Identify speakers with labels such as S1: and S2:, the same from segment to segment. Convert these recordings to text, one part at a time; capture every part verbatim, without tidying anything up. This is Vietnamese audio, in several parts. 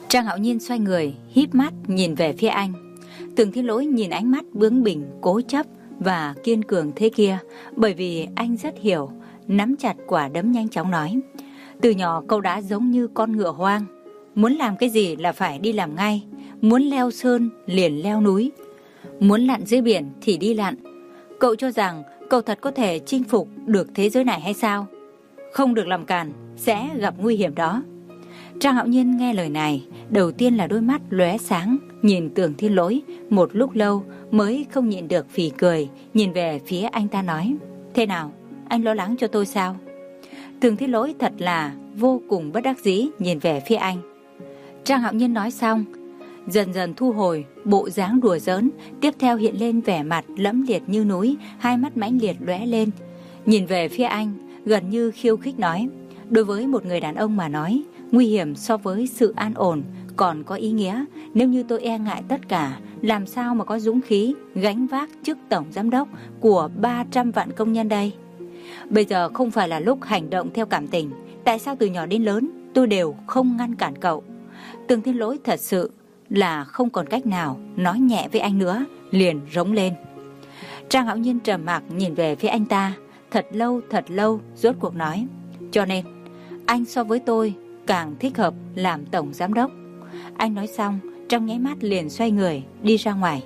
S1: Trang Hạo Nhiên xoay người, híp mắt nhìn về phía anh. Tưởng Thiên Lỗi nhìn ánh mắt bướng bỉnh, cố chấp và kiên cường thế kia, bởi vì anh rất hiểu, nắm chặt quả đấm nhanh chóng nói: từ nhỏ cậu đã giống như con ngựa hoang, muốn làm cái gì là phải đi làm ngay, muốn leo sơn liền leo núi, muốn lặn dưới biển thì đi lặn. Cậu cho rằng cậu thật có thể chinh phục được thế giới này hay sao? Không được làm càn, sẽ gặp nguy hiểm đó. Trang Hạo Nhiên nghe lời này, đầu tiên là đôi mắt lóe sáng, nhìn Tưởng Thiên Lỗi một lúc lâu mới không nhịn được phì cười, nhìn về phía anh ta nói: thế nào, anh lo lắng cho tôi sao? Tưởng Thiên Lỗi thật là vô cùng bất đắc dĩ nhìn về phía anh. Trang Hạo Nhiên nói xong, dần dần thu hồi bộ dáng đùa giỡn, tiếp theo hiện lên vẻ mặt lẫm liệt như núi, hai mắt mãnh liệt lóe lên, nhìn về phía anh, gần như khiêu khích nói: đối với một người đàn ông mà nói, nguy hiểm so với sự an ổn còn có ý nghĩa. Nếu như tôi e ngại tất cả, làm sao mà có dũng khí gánh vác chức tổng giám đốc của ba trăm vạn công nhân đây? Bây giờ không phải là lúc hành động theo cảm tình. Tại sao từ nhỏ đến lớn tôi đều không ngăn cản cậu? Tưởng Thiên Lỗi thật sự là không còn cách nào nói nhẹ với anh nữa, liền rống lên. Trang Hạo Nhiên trầm mặc nhìn về phía anh ta, thật lâu thật lâu, rốt cuộc nói: cho nên anh so với tôi càng thích hợp làm tổng giám đốc. Anh nói xong, trong nháy mắt liền xoay người đi ra ngoài.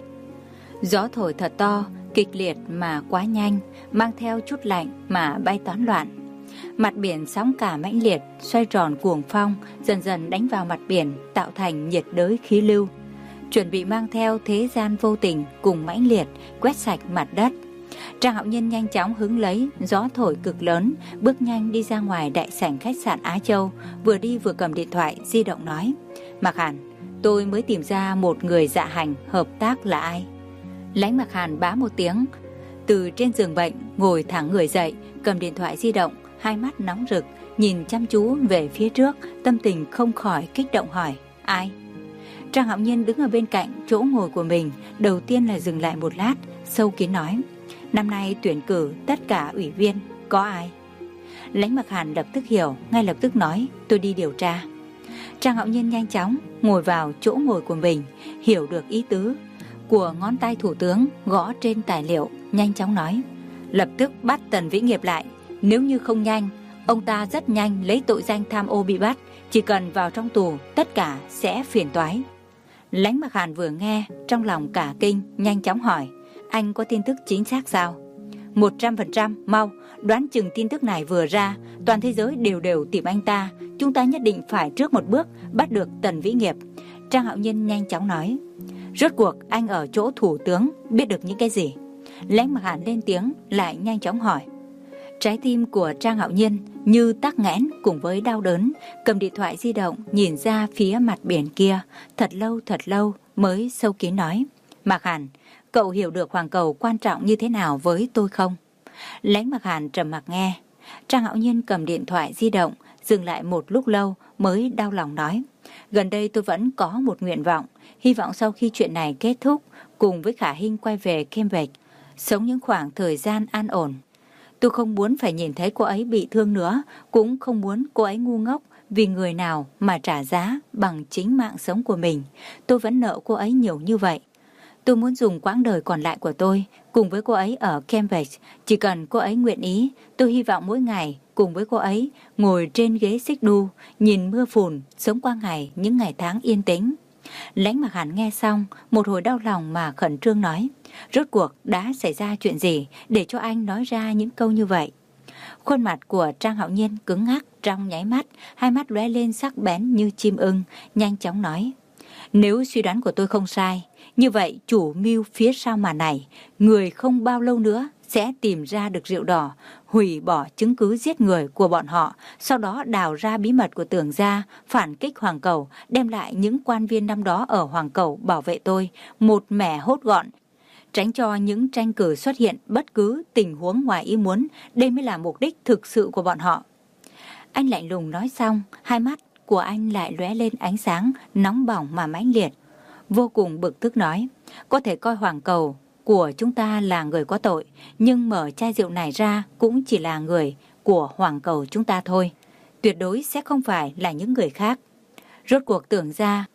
S1: Gió thổi thật to, kịch liệt mà quá nhanh, mang theo chút lạnh mà bay toán loạn. Mặt biển sóng cả mãnh liệt, xoay tròn cuồng phong, dần dần đánh vào mặt biển, tạo thành nhiệt đới khí lưu, chuẩn bị mang theo thế gian vô tình cùng mãnh liệt quét sạch mặt đất. Trang Hạo Nhiên nhanh chóng hứng lấy gió thổi cực lớn, bước nhanh đi ra ngoài đại sảnh khách sạn Á Châu, vừa đi vừa cầm điện thoại di động nói: Mạc Hàn, tôi mới tìm ra một người dạ hành hợp tác là ai. Lãnh Mạc Hàn bá một tiếng, từ trên giường bệnh ngồi thẳng người dậy, cầm điện thoại di động, hai mắt nóng rực nhìn chăm chú về phía trước, tâm tình không khỏi kích động hỏi: ai? Trang Hạo Nhiên đứng ở bên cạnh chỗ ngồi của mình, đầu tiên là dừng lại một lát, sâu kín nói: năm nay tuyển cử tất cả ủy viên, có ai? Lãnh Mạc Hàn lập tức hiểu, ngay lập tức nói: tôi đi điều tra. Trang Hạo Nhiên nhanh chóng ngồi vào chỗ ngồi của mình, hiểu được ý tứ của ngón tay thủ tướng gõ trên tài liệu, nhanh chóng nói: lập tức bắt Tần Vĩ Nghiệp lại, nếu như không nhanh, ông ta rất nhanh lấy tội danh tham ô bị bắt, chỉ cần vào trong tù tất cả sẽ phiền toái. Lãnh Mạc Hàn vừa nghe, trong lòng cả kinh, nhanh chóng hỏi: anh có tin tức chính xác sao? Một trăm phần trăm, mau, đoán chừng tin tức này vừa ra, toàn thế giới đều đều tìm anh ta, chúng ta nhất định phải trước một bước bắt được Tần Vĩ Nghiệp. Trang Hạo Nhiên nhanh chóng nói: rốt cuộc anh ở chỗ thủ tướng biết được những cái gì? Lãnh Mạc Hàn lên tiếng lại nhanh chóng hỏi. Trái tim của Trang Hạo Nhiên như tắc nghẽn cùng với đau đớn, cầm điện thoại di động nhìn ra phía mặt biển kia, thật lâu thật lâu mới sâu kín nói: Mạc Hàn, cậu hiểu được Hoàng Cầu quan trọng như thế nào với tôi không? Lãnh Mạc Hàn trầm mặc nghe. Trang Hạo Nhiên cầm điện thoại di động, dừng lại một lúc lâu mới đau lòng nói: gần đây tôi vẫn có một nguyện vọng, hy vọng sau khi chuyện này kết thúc, cùng với Khả Hinh quay về Cambridge, sống những khoảng thời gian an ổn. Tôi không muốn phải nhìn thấy cô ấy bị thương nữa, cũng không muốn cô ấy ngu ngốc vì người nào mà trả giá bằng chính mạng sống của mình. Tôi vẫn nợ cô ấy nhiều như vậy. Tôi muốn dùng quãng đời còn lại của tôi cùng với cô ấy ở Cambridge. Chỉ cần cô ấy nguyện ý, tôi hy vọng mỗi ngày cùng với cô ấy ngồi trên ghế xích đu, nhìn mưa phùn, sống qua ngày những ngày tháng yên tĩnh. Lãnh Mạc Hàn nghe xong, một hồi đau lòng mà khẩn trương nói: rốt cuộc đã xảy ra chuyện gì để cho anh nói ra những câu như vậy? Khuôn mặt của Trang Hạo Nhiên cứng ngắc trong nháy mắt, hai mắt lóe lên sắc bén như chim ưng, nhanh chóng nói: nếu suy đoán của tôi không sai, như vậy chủ mưu phía sau màn này, người không bao lâu nữa sẽ tìm ra được rượu đỏ, hủy bỏ chứng cứ giết người của bọn họ, sau đó đào ra bí mật của Tưởng gia, phản kích Hoàng Cầu, đem lại những quan viên năm đó ở Hoàng Cầu bảo vệ tôi, một mẻ hốt gọn, tránh cho những tranh cử xuất hiện bất cứ tình huống ngoài ý muốn. Đây mới là mục đích thực sự của bọn họ. Anh lạnh lùng nói xong, hai mắt của anh lại lóe lên ánh sáng nóng bỏng mà mãnh liệt, vô cùng bực tức nói: có thể coi Hoàng Cầu của chúng ta là người có tội, nhưng mở chai rượu này ra cũng chỉ là người của Hoàng Cầu chúng ta thôi, tuyệt đối sẽ không phải là những người khác. Rốt cuộc Tưởng gia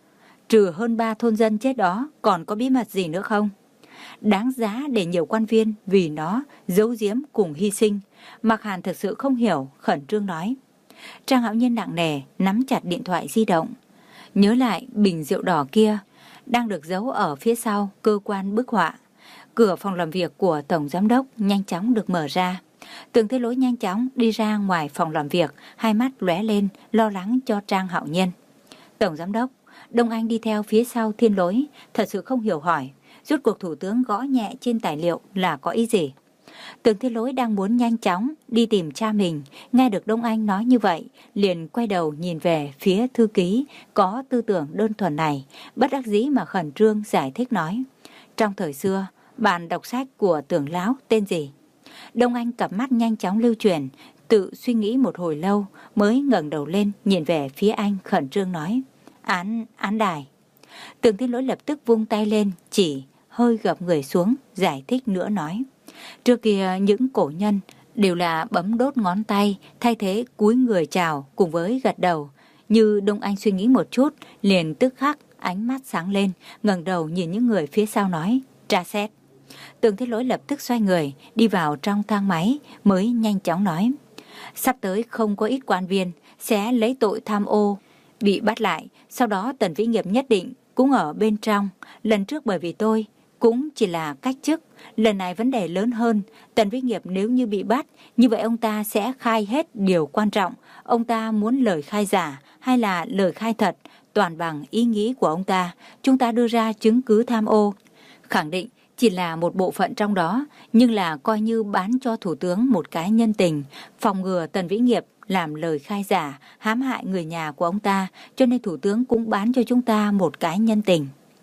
S1: trừ hơn ba thôn dân chết đó, còn có bí mật gì nữa không? Đáng giá để nhiều quan viên vì nó giấu giếm cùng hy sinh. Mạc Hàn thực sự không hiểu, khẩn trương nói. Trang Hạo Nhiên nặng nề nắm chặt điện thoại di động, nhớ lại bình rượu đỏ kia đang được giấu ở phía sau cơ quan bức họa. Cửa phòng làm việc của Tổng Giám đốc nhanh chóng được mở ra. Tưởng Thế Lỗi nhanh chóng đi ra ngoài phòng làm việc, hai mắt lóe lên, lo lắng cho Trang Hạo Nhiên. Tổng Giám đốc, Đông Anh đi theo phía sau Thiên Lỗi, thật sự không hiểu hỏi, rốt cuộc Thủ tướng gõ nhẹ trên tài liệu là có ý gì? Tưởng Thế Lỗi đang muốn nhanh chóng đi tìm cha mình, nghe được Đông Anh nói như vậy, liền quay đầu nhìn về phía thư ký có tư tưởng đơn thuần này, bất đắc dĩ mà khẩn trương giải thích nói. Trong thời xưa, bạn đọc sách của Tưởng lão tên gì? Đông Anh cặp mắt nhanh chóng lưu chuyển, tự suy nghĩ một hồi lâu mới ngẩng đầu lên nhìn về phía anh, khẩn trương nói. Án, án đài. Tưởng Thiên Lỗi lập tức vung tay lên, chỉ hơi gập người xuống, giải thích nữa nói. Trước kia những cổ nhân đều là bấm đốt ngón tay, thay thế cúi người chào cùng với gật đầu. Như Đông Anh suy nghĩ một chút, liền tức khắc ánh mắt sáng lên, ngẩng đầu nhìn những người phía sau nói, tra xét. Tưởng Thiên Lỗi lập tức xoay người, đi vào trong thang máy, mới nhanh chóng nói. Sắp tới không có ít quan viên sẽ lấy tội tham ô bị bắt lại, sau đó Tần Vĩ Nghiệp nhất định cũng ở bên trong. Lần trước bởi vì tôi cũng chỉ là cách chức, lần này vấn đề lớn hơn. Tần Vĩ Nghiệp nếu như bị bắt, như vậy ông ta sẽ khai hết điều quan trọng. Ông ta muốn lời khai giả hay là lời khai thật, toàn bằng ý nghĩ của ông ta. Chúng ta đưa ra chứng cứ tham ô, khẳng định chỉ là một bộ phận trong đó, nhưng là coi như bán cho Thủ tướng một cái nhân tình, phòng ngừa Tần Vĩ Nghiệp làm lời khai giả, hãm hại người nhà của ông ta, cho nên Thủ tướng cũng bán cho chúng ta một cái nhân tình.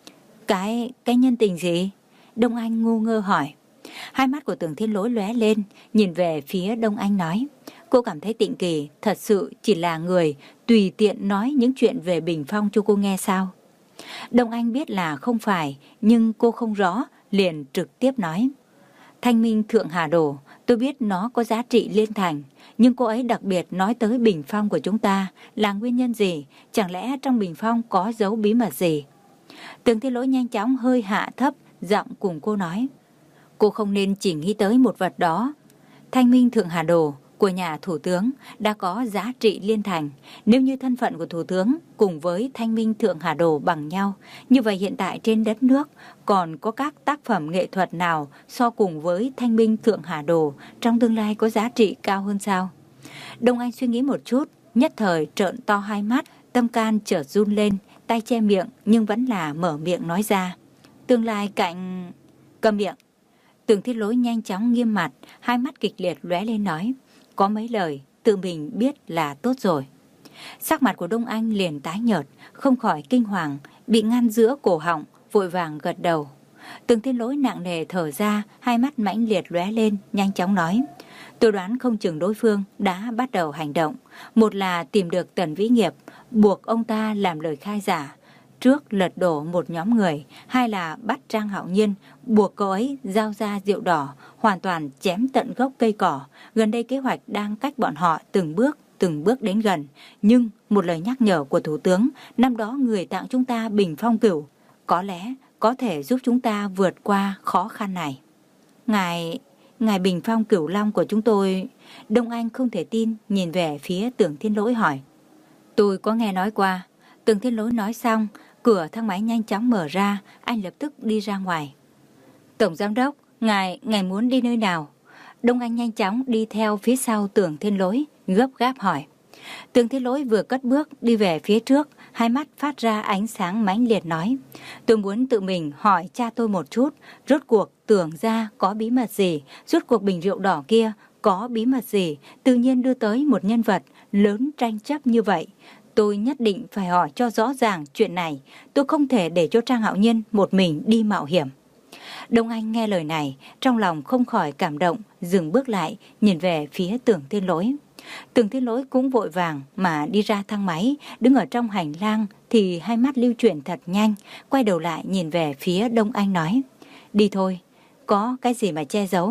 S1: Cái, cái nhân tình gì? Đông Anh ngu ngơ hỏi. Hai mắt của Tưởng Thiên Lỗi lóe lên, nhìn về phía Đông Anh nói. Cô cảm thấy Tịnh Kỳ thật sự chỉ là người tùy tiện nói những chuyện về Bình Phong cho cô nghe sao? Đông Anh biết là không phải, nhưng cô không rõ, liền trực tiếp nói. Thanh Minh Thượng Hà Đồ, tôi biết nó có giá trị liên thành, nhưng cô ấy đặc biệt nói tới Bình Phong của chúng ta là nguyên nhân gì? Chẳng lẽ trong Bình Phong có giấu bí mật gì? Tưởng Thiên Lỗi nhanh chóng hơi hạ thấp giọng cùng cô nói. Cô không nên chỉ nghĩ tới một vật đó. Thanh Minh Thượng Hà Đồ của nhà Thủ tướng đã có giá trị liên thành. Nếu như thân phận của Thủ tướng cùng với Thanh Minh Thượng Hà Đồ bằng nhau, như vậy hiện tại trên đất nước còn có các tác phẩm nghệ thuật nào so cùng với Thanh Minh Thượng Hà Đồ trong tương lai có giá trị cao hơn sao? Đông Anh suy nghĩ một chút, nhất thời trợn to hai mắt, tâm can chợt run lên, tay che miệng nhưng vẫn là mở miệng nói ra. Tương lai cạnh... Câm miệng. Tưởng Thiên Lỗi nhanh chóng nghiêm mặt, hai mắt kịch liệt lóe lên nói. Có mấy lời tự mình biết là tốt rồi. Sắc mặt của Đông Anh liền tái nhợt, không khỏi kinh hoàng, bị ngăn giữa cổ họng, vội vàng gật đầu. Tưởng Thiên Lỗi nặng nề thở ra, hai mắt mãnh liệt lóe lên, nhanh chóng nói. Tôi đoán không chừng đối phương đã bắt đầu hành động. Một là tìm được Tần Vĩ Nghiệp, buộc ông ta làm lời khai giả, trước lật đổ một nhóm người. Hai là bắt Trang Hạo Nhiên, buộc cô ấy giao ra rượu đỏ, hoàn toàn chém tận gốc cây cỏ. Gần đây kế hoạch đang cách bọn họ từng bước, từng bước đến gần. Nhưng một lời nhắc nhở của Thủ tướng, năm đó người tặng chúng ta Bình Phong Cửu, có lẽ có thể giúp chúng ta vượt qua khó khăn này. Ngài... Ngài Bình Phong Cửu Long của chúng tôi... Đông Anh không thể tin, nhìn về phía Tưởng Thiên Lỗi hỏi. Tôi có nghe nói qua. Tưởng Thiên Lỗi nói xong, cửa thang máy nhanh chóng mở ra, anh lập tức đi ra ngoài. Tổng Giám đốc, ngài, ngài muốn đi nơi nào? Đông Anh nhanh chóng đi theo phía sau Tưởng Thiên Lỗi, gấp gáp hỏi. Tưởng Thiên Lỗi vừa cất bước đi về phía trước, hai mắt phát ra ánh sáng mãnh liệt nói. Tôi muốn tự mình hỏi cha tôi một chút, rốt cuộc Tưởng ra có bí mật gì, rốt cuộc bình rượu đỏ kia có bí mật gì, tự nhiên đưa tới một nhân vật lớn tranh chấp như vậy. Tôi nhất định phải hỏi cho rõ ràng chuyện này, tôi không thể để cho Trang Hạo Nhiên một mình đi mạo hiểm. Đông Anh nghe lời này, trong lòng không khỏi cảm động, dừng bước lại, nhìn về phía Tưởng Thiên Lỗi. Tưởng Thiên Lỗi cũng vội vàng mà đi ra thang máy, đứng ở trong hành lang thì hai mắt lưu chuyển thật nhanh, quay đầu lại nhìn về phía Đông Anh nói. Đi thôi, có cái gì mà che giấu,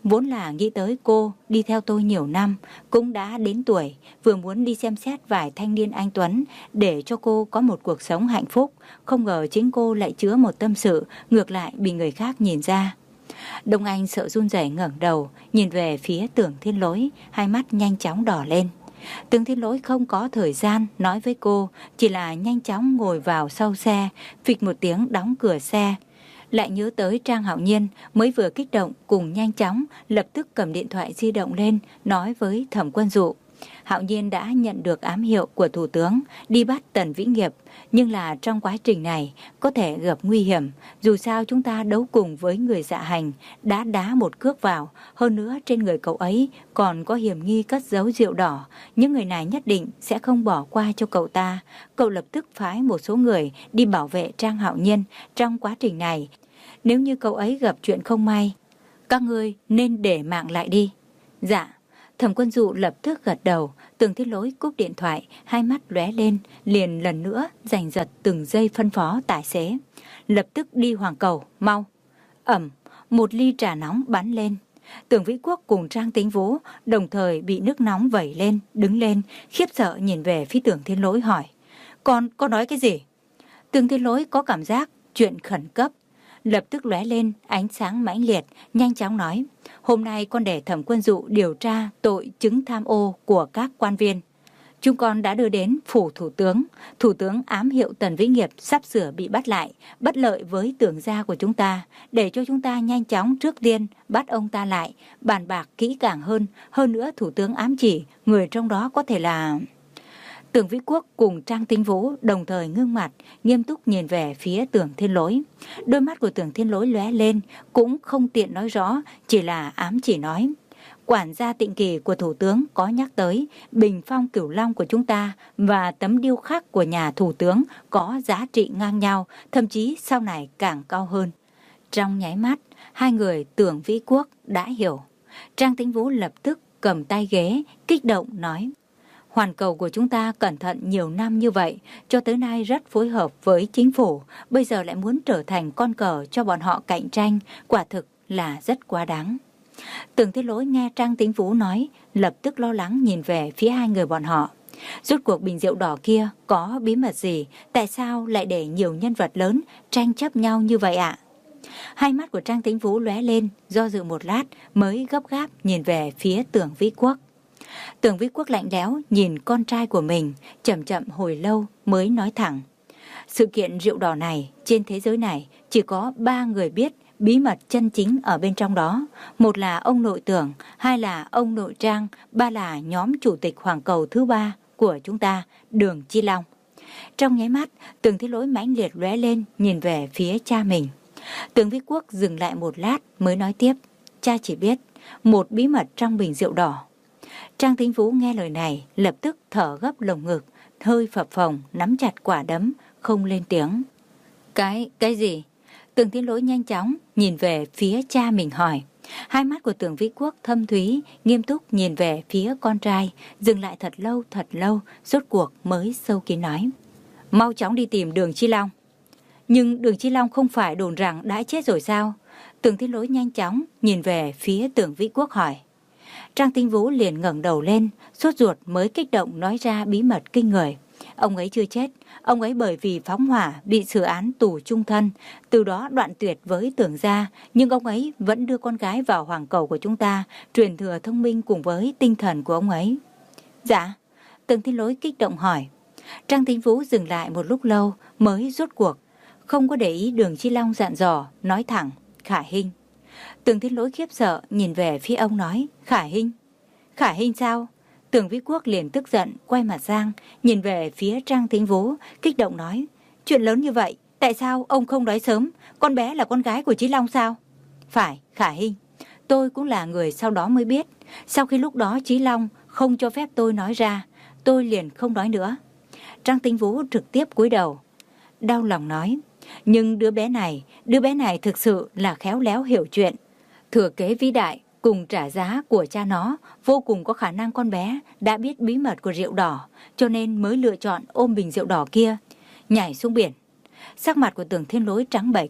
S1: Vốn là nghĩ tới cô đi theo tôi nhiều năm, cũng đã đến tuổi, vừa muốn đi xem xét vài thanh niên anh tuấn để cho cô có một cuộc sống hạnh phúc. Không ngờ chính cô lại chứa một tâm sự, ngược lại bị người khác nhìn ra. Đông Anh sợ run rẩy ngẩng đầu, nhìn về phía Tưởng Thiên Lỗi, hai mắt nhanh chóng đỏ lên. Tưởng Thiên Lỗi không có thời gian nói với cô, chỉ là nhanh chóng ngồi vào sau xe, phịch một tiếng đóng cửa xe. Lại nhớ tới Trang Hạo Nhiên, mới vừa kích động cùng nhanh chóng, lập tức cầm điện thoại di động lên, nói với Thẩm Quân Dụ. Hạo Nhiên đã nhận được ám hiệu của Thủ tướng đi bắt Tần Vĩ Nghiệp, nhưng là trong quá trình này có thể gặp nguy hiểm. Dù sao chúng ta đấu cùng với người dạ hành, đã đá một cước vào, hơn nữa trên người cậu ấy còn có hiểm nghi cất giấu rượu đỏ. Những người này nhất định sẽ không bỏ qua cho cậu ta. Cậu lập tức phái một số người đi bảo vệ Trang Hạo Nhiên. Trong quá trình này, nếu như cậu ấy gặp chuyện không may, các ngươi nên để mạng lại đi. Dạ. Thẩm Quân Dụ lập tức gật đầu. Tưởng Thiên Lỗi cúp điện thoại, hai mắt lóe lên, liền lần nữa giành giật từng giây phân phó tài xế. Lập tức đi Hoàng Cầu, mau. Ẩm, một ly trà nóng bắn lên. Tưởng Vĩ Quốc cùng Trang Tính Vũ đồng thời bị nước nóng vẩy lên, đứng lên, khiếp sợ nhìn về phía Tưởng Thiên Lỗi hỏi. Con, con nói cái gì? Tưởng Thiên Lỗi có cảm giác chuyện khẩn cấp. Lập tức lóe lên ánh sáng mãnh liệt, nhanh chóng nói. Hôm nay con để Thẩm Quân Dụ điều tra tội chứng tham ô của các quan viên. Chúng con đã đưa đến phủ thủ tướng. Thủ tướng ám hiệu Tần Vĩ Nghiệp sắp sửa bị bắt lại, bất lợi với Tưởng gia của chúng ta. Để cho chúng ta nhanh chóng trước tiên bắt ông ta lại, bàn bạc kỹ càng hơn. Hơn nữa thủ tướng ám chỉ người trong đó có thể là... Tưởng Vĩ Quốc cùng Trang Tính Vũ đồng thời ngưng mặt, nghiêm túc nhìn về phía Tưởng Thiên Lỗi. Đôi mắt của Tưởng Thiên Lỗi lóe lên, cũng không tiện nói rõ, chỉ là ám chỉ nói. Quản gia Tịnh Kỳ của Thủ tướng có nhắc tới bình phong Cửu Long của chúng ta và tấm điêu khắc của nhà Thủ tướng có giá trị ngang nhau, thậm chí sau này càng cao hơn. Trong nháy mắt, hai người Tưởng Vĩ Quốc đã hiểu. Trang Tính Vũ lập tức cầm tay ghế, kích động nói. Hoàn Cầu của chúng ta cẩn thận nhiều năm như vậy, cho tới nay rất phối hợp với chính phủ, bây giờ lại muốn trở thành con cờ cho bọn họ cạnh tranh, quả thực là rất quá đáng. Tưởng Thiên Lỗi nghe Trang Tính Vũ nói, lập tức lo lắng nhìn về phía hai người bọn họ. Rốt cuộc bình rượu đỏ kia có bí mật gì, tại sao lại để nhiều nhân vật lớn tranh chấp nhau như vậy ạ? Hai mắt của Trang Tính Vũ lóe lên, do dự một lát mới gấp gáp nhìn về phía Tưởng Vĩ Quốc. Tưởng Vĩ Quốc lạnh lẽo nhìn con trai của mình, chậm chậm hồi lâu mới nói thẳng. Sự kiện rượu đỏ này trên thế giới này chỉ có ba người biết bí mật chân chính ở bên trong đó. Một là ông nội Tưởng, hai là ông nội Trang, ba là nhóm chủ tịch Hoàng Cầu thứ ba của chúng ta, Đường Chi Long. Trong nháy mắt, Tưởng Thiên Lỗi mãnh liệt lóe lên nhìn về phía cha mình. Tưởng Vĩ Quốc dừng lại một lát mới nói tiếp. Cha chỉ biết một bí mật trong bình rượu đỏ. Trang Tính Vũ nghe lời này lập tức thở gấp lồng ngực, hơi phập phồng, nắm chặt quả đấm, không lên tiếng. Cái, cái gì? Tưởng Thiên Lỗi nhanh chóng nhìn về phía cha mình hỏi. Hai mắt của Tưởng Vĩ Quốc thâm thúy, nghiêm túc nhìn về phía con trai, dừng lại thật lâu thật lâu, rốt cuộc mới sâu kín nói. Mau chóng đi tìm Đường Chi Long. Nhưng Đường Chi Long không phải đồn rằng đã chết rồi sao? Tưởng Thiên Lỗi nhanh chóng nhìn về phía Tưởng Vĩ Quốc hỏi. Trang Tính Vũ liền ngẩng đầu lên, sốt ruột mới kích động nói ra bí mật kinh người. Ông ấy chưa chết, ông ấy bởi vì phóng hỏa bị xử án tù chung thân, từ đó đoạn tuyệt với Tưởng gia, nhưng ông ấy vẫn đưa con gái vào Hoàng Cầu của chúng ta, truyền thừa thông minh cùng với tinh thần của ông ấy. Dạ, Tưởng Thiên Lỗi kích động hỏi. Trang Tính Vũ dừng lại một lúc lâu mới rốt cuộc, không có để ý Đường Chi Long dặn dò, nói thẳng, Khả Hinh. Tưởng Thiên Lỗi khiếp sợ nhìn về phía ông nói, Khả Hinh? Khả Hinh sao? Tưởng Vĩ Quốc liền tức giận, quay mặt sang, nhìn về phía Trang Tính Vũ, kích động nói, chuyện lớn như vậy, tại sao ông không nói sớm, con bé là con gái của Chí Long sao? Phải, Khả Hinh, tôi cũng là người sau đó mới biết, sau khi lúc đó Chí Long không cho phép tôi nói ra, tôi liền không nói nữa. Trang Tính Vũ trực tiếp cúi đầu, đau lòng nói, nhưng đứa bé này, đứa bé này thực sự là khéo léo hiểu chuyện, thừa kế vĩ đại cùng trả giá của cha nó, vô cùng có khả năng con bé đã biết bí mật của rượu đỏ, cho nên mới lựa chọn ôm bình rượu đỏ kia, nhảy xuống biển. Sắc mặt của Tưởng Thiên Lỗi trắng bệch,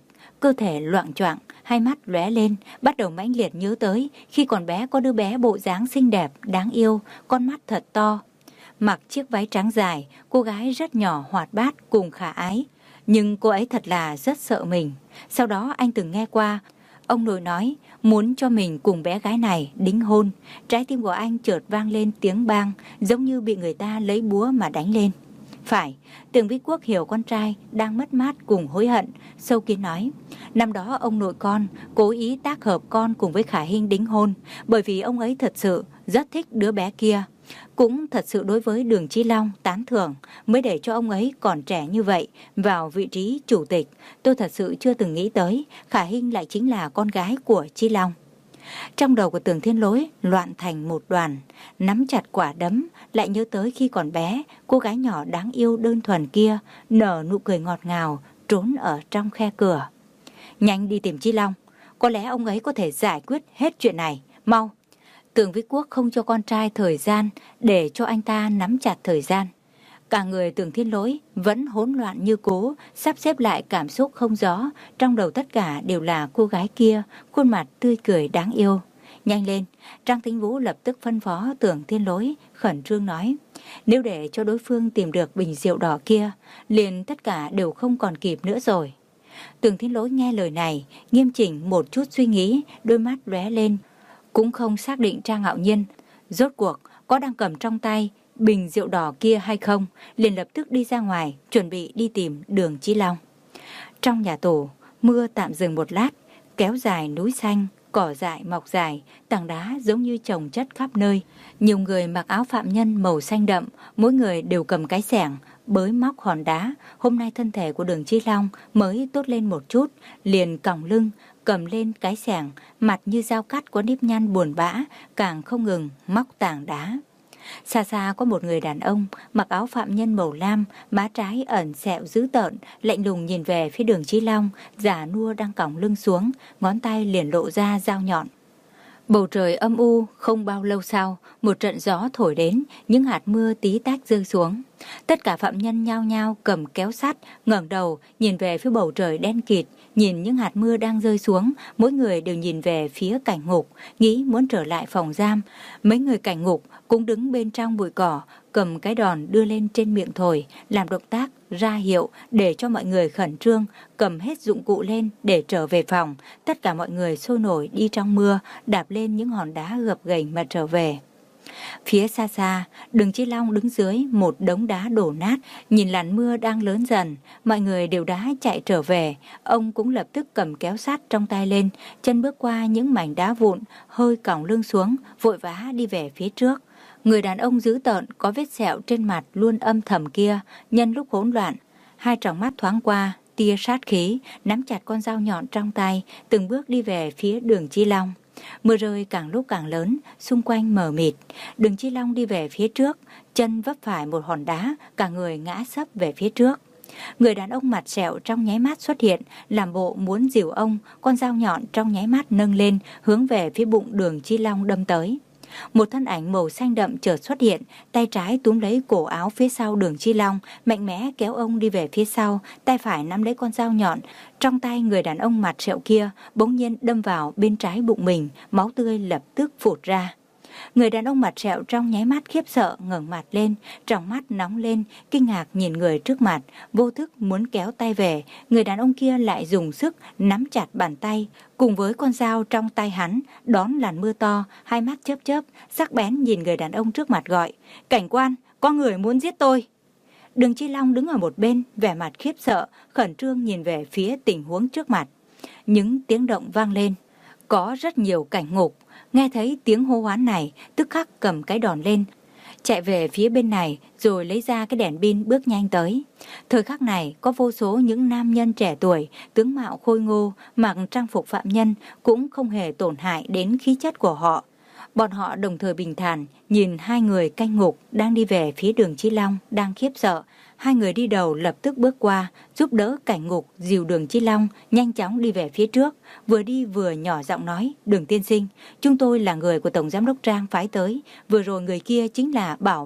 S1: cơ thể loạng choạng, hai mắt lóe lên, bắt đầu mãnh liệt nhớ tới khi còn bé có đứa bé bộ dáng xinh đẹp, đáng yêu, con mắt thật to. Mặc chiếc váy trắng dài, cô gái rất nhỏ hoạt bát cùng khả ái. Nhưng cô ấy thật là rất sợ mình. Sau đó anh từng nghe qua ông nội nói muốn cho mình cùng bé gái này đính hôn. Trái tim của anh chợt vang lên tiếng bang, giống như bị người ta lấy búa mà đánh lên. Phải, Tưởng Vĩ Quốc hiểu con trai đang mất mát cùng hối hận, sâu kín nói. Năm đó ông nội con cố ý tác hợp con cùng với Khả Hinh đính hôn, bởi vì ông ấy thật sự rất thích đứa bé kia. Cũng thật sự đối với Đường Chí Long tán thưởng, mới để cho ông ấy còn trẻ như vậy vào vị trí chủ tịch. Tôi thật sự chưa từng nghĩ tới Khả Hinh lại chính là con gái của Chí Long. Trong đầu của Tưởng Thiên Lỗi loạn thành một đoàn, nắm chặt quả đấm, lại nhớ tới khi còn bé, cô gái nhỏ đáng yêu đơn thuần kia nở nụ cười ngọt ngào, trốn ở trong khe cửa. Nhanh đi tìm Chí Long, có lẽ ông ấy có thể giải quyết hết chuyện này, mau. Tưởng Vĩ Quốc không cho con trai thời gian để cho anh ta nắm chặt thời gian. Cả người Tưởng Thiên Lỗi vẫn hỗn loạn như cố, sắp xếp lại cảm xúc không rõ, trong đầu tất cả đều là cô gái kia, khuôn mặt tươi cười đáng yêu. Nhanh lên, Trang Thính Vũ lập tức phân phó Tưởng Thiên Lỗi, khẩn trương nói. Nếu để cho đối phương tìm được bình rượu đỏ kia, liền tất cả đều không còn kịp nữa rồi. Tưởng Thiên Lỗi nghe lời này, nghiêm chỉnh một chút suy nghĩ, đôi mắt lóe lên. Cũng không xác định Trang Hạo Nhiên rốt cuộc có đang cầm trong tay bình rượu đỏ kia hay không, liền lập tức đi ra ngoài, chuẩn bị đi tìm Đường Chí Long. Trong nhà tù, mưa tạm dừng một lát, kéo dài núi xanh, cỏ dại mọc dài, tảng đá giống như chồng chất khắp nơi. Nhiều người mặc áo phạm nhân màu xanh đậm, mỗi người đều cầm cái xẻng, bới móc hòn đá. Hôm nay thân thể của Đường Chí Long mới tốt lên một chút, liền còng lưng, cầm lên cái xẻng, mặt như dao cắt có nếp nhăn buồn bã, càng không ngừng móc tảng đá. Xa xa có một người đàn ông mặc áo phạm nhân màu lam, má trái ẩn sẹo dữ tợn, lạnh lùng nhìn về phía Đường Chí Long, già nua đang còng lưng xuống, ngón tay liền lộ ra dao nhọn. Bầu trời âm u, không bao lâu sau, một trận gió thổi đến, những hạt mưa tí tách rơi xuống. Tất cả phạm nhân nhao nhao cầm kéo sắt, ngẩng đầu, nhìn về phía bầu trời đen kịt, nhìn những hạt mưa đang rơi xuống, mỗi người đều nhìn về phía cảnh ngục, nghĩ muốn trở lại phòng giam. Mấy người cảnh ngục cũng đứng bên trong bụi cỏ, cầm cái đòn đưa lên trên miệng thổi, làm động tác ra hiệu để cho mọi người khẩn trương, cầm hết dụng cụ lên để trở về phòng. Tất cả mọi người sôi nổi đi trong mưa, đạp lên những hòn đá gập ghềnh mà trở về. Phía xa xa, Đường Chí Long đứng dưới một đống đá đổ nát, nhìn làn mưa đang lớn dần, mọi người đều đã chạy trở về. Ông cũng lập tức cầm kéo sắt trong tay lên, chân bước qua những mảnh đá vụn, hơi còng lưng xuống, vội vã đi về phía trước. Người đàn ông dữ tợn có vết sẹo trên mặt luôn âm thầm kia, nhân lúc hỗn loạn, hai tròng mắt thoáng qua tia sát khí, nắm chặt con dao nhọn trong tay, từng bước đi về phía Đường Chí Long. Mưa rơi càng lúc càng lớn, xung quanh mờ mịt. Đường Chí Long đi về phía trước, chân vấp phải một hòn đá, cả người ngã sấp về phía trước. Người đàn ông mặt sẹo trong nháy mắt xuất hiện, làm bộ muốn dìu ông, con dao nhọn trong nháy mắt nâng lên, hướng về phía bụng Đường Chí Long đâm tới. Một thân ảnh màu xanh đậm chợt xuất hiện, tay trái túm lấy cổ áo phía sau Đường Chí Long, mạnh mẽ kéo ông đi về phía sau, tay phải nắm lấy con dao nhọn. Trong tay người đàn ông mặt sẹo kia bỗng nhiên đâm vào bên trái bụng mình, máu tươi lập tức phụt ra. Người đàn ông mặt sẹo trong nháy mắt khiếp sợ ngẩng mặt lên, tròng mắt nóng lên, kinh ngạc nhìn người trước mặt, vô thức muốn kéo tay về. Người đàn ông kia lại dùng sức nắm chặt bàn tay, cùng với con dao trong tay hắn, đón làn mưa to, hai mắt chớp chớp, sắc bén nhìn người đàn ông trước mặt gọi, cảnh quan, có người muốn giết tôi. Đường Chí Long đứng ở một bên, vẻ mặt khiếp sợ, khẩn trương nhìn về phía tình huống trước mặt. Những tiếng động vang lên, có rất nhiều cảnh ngục nghe thấy tiếng hô hoán này, tức khắc cầm cái đòn lên, chạy về phía bên này, rồi lấy ra cái đèn pin bước nhanh tới. Thời khắc này, có vô số những nam nhân trẻ tuổi, tướng mạo khôi ngô, mặc trang phục phạm nhân, cũng không hề tổn hại đến khí chất của họ. Bọn họ đồng thời bình thản, nhìn hai người canh ngục đang đi về phía Đường Chí Long, đang khiếp sợ. Hai người đi đầu lập tức bước qua, giúp đỡ cảnh ngục dìu Đường Chí Long nhanh chóng đi về phía trước, vừa đi vừa nhỏ giọng nói, Đường tiên sinh, chúng tôi là người của Tổng Giám đốc Trang phái tới, vừa rồi người kia chính là bảo vệ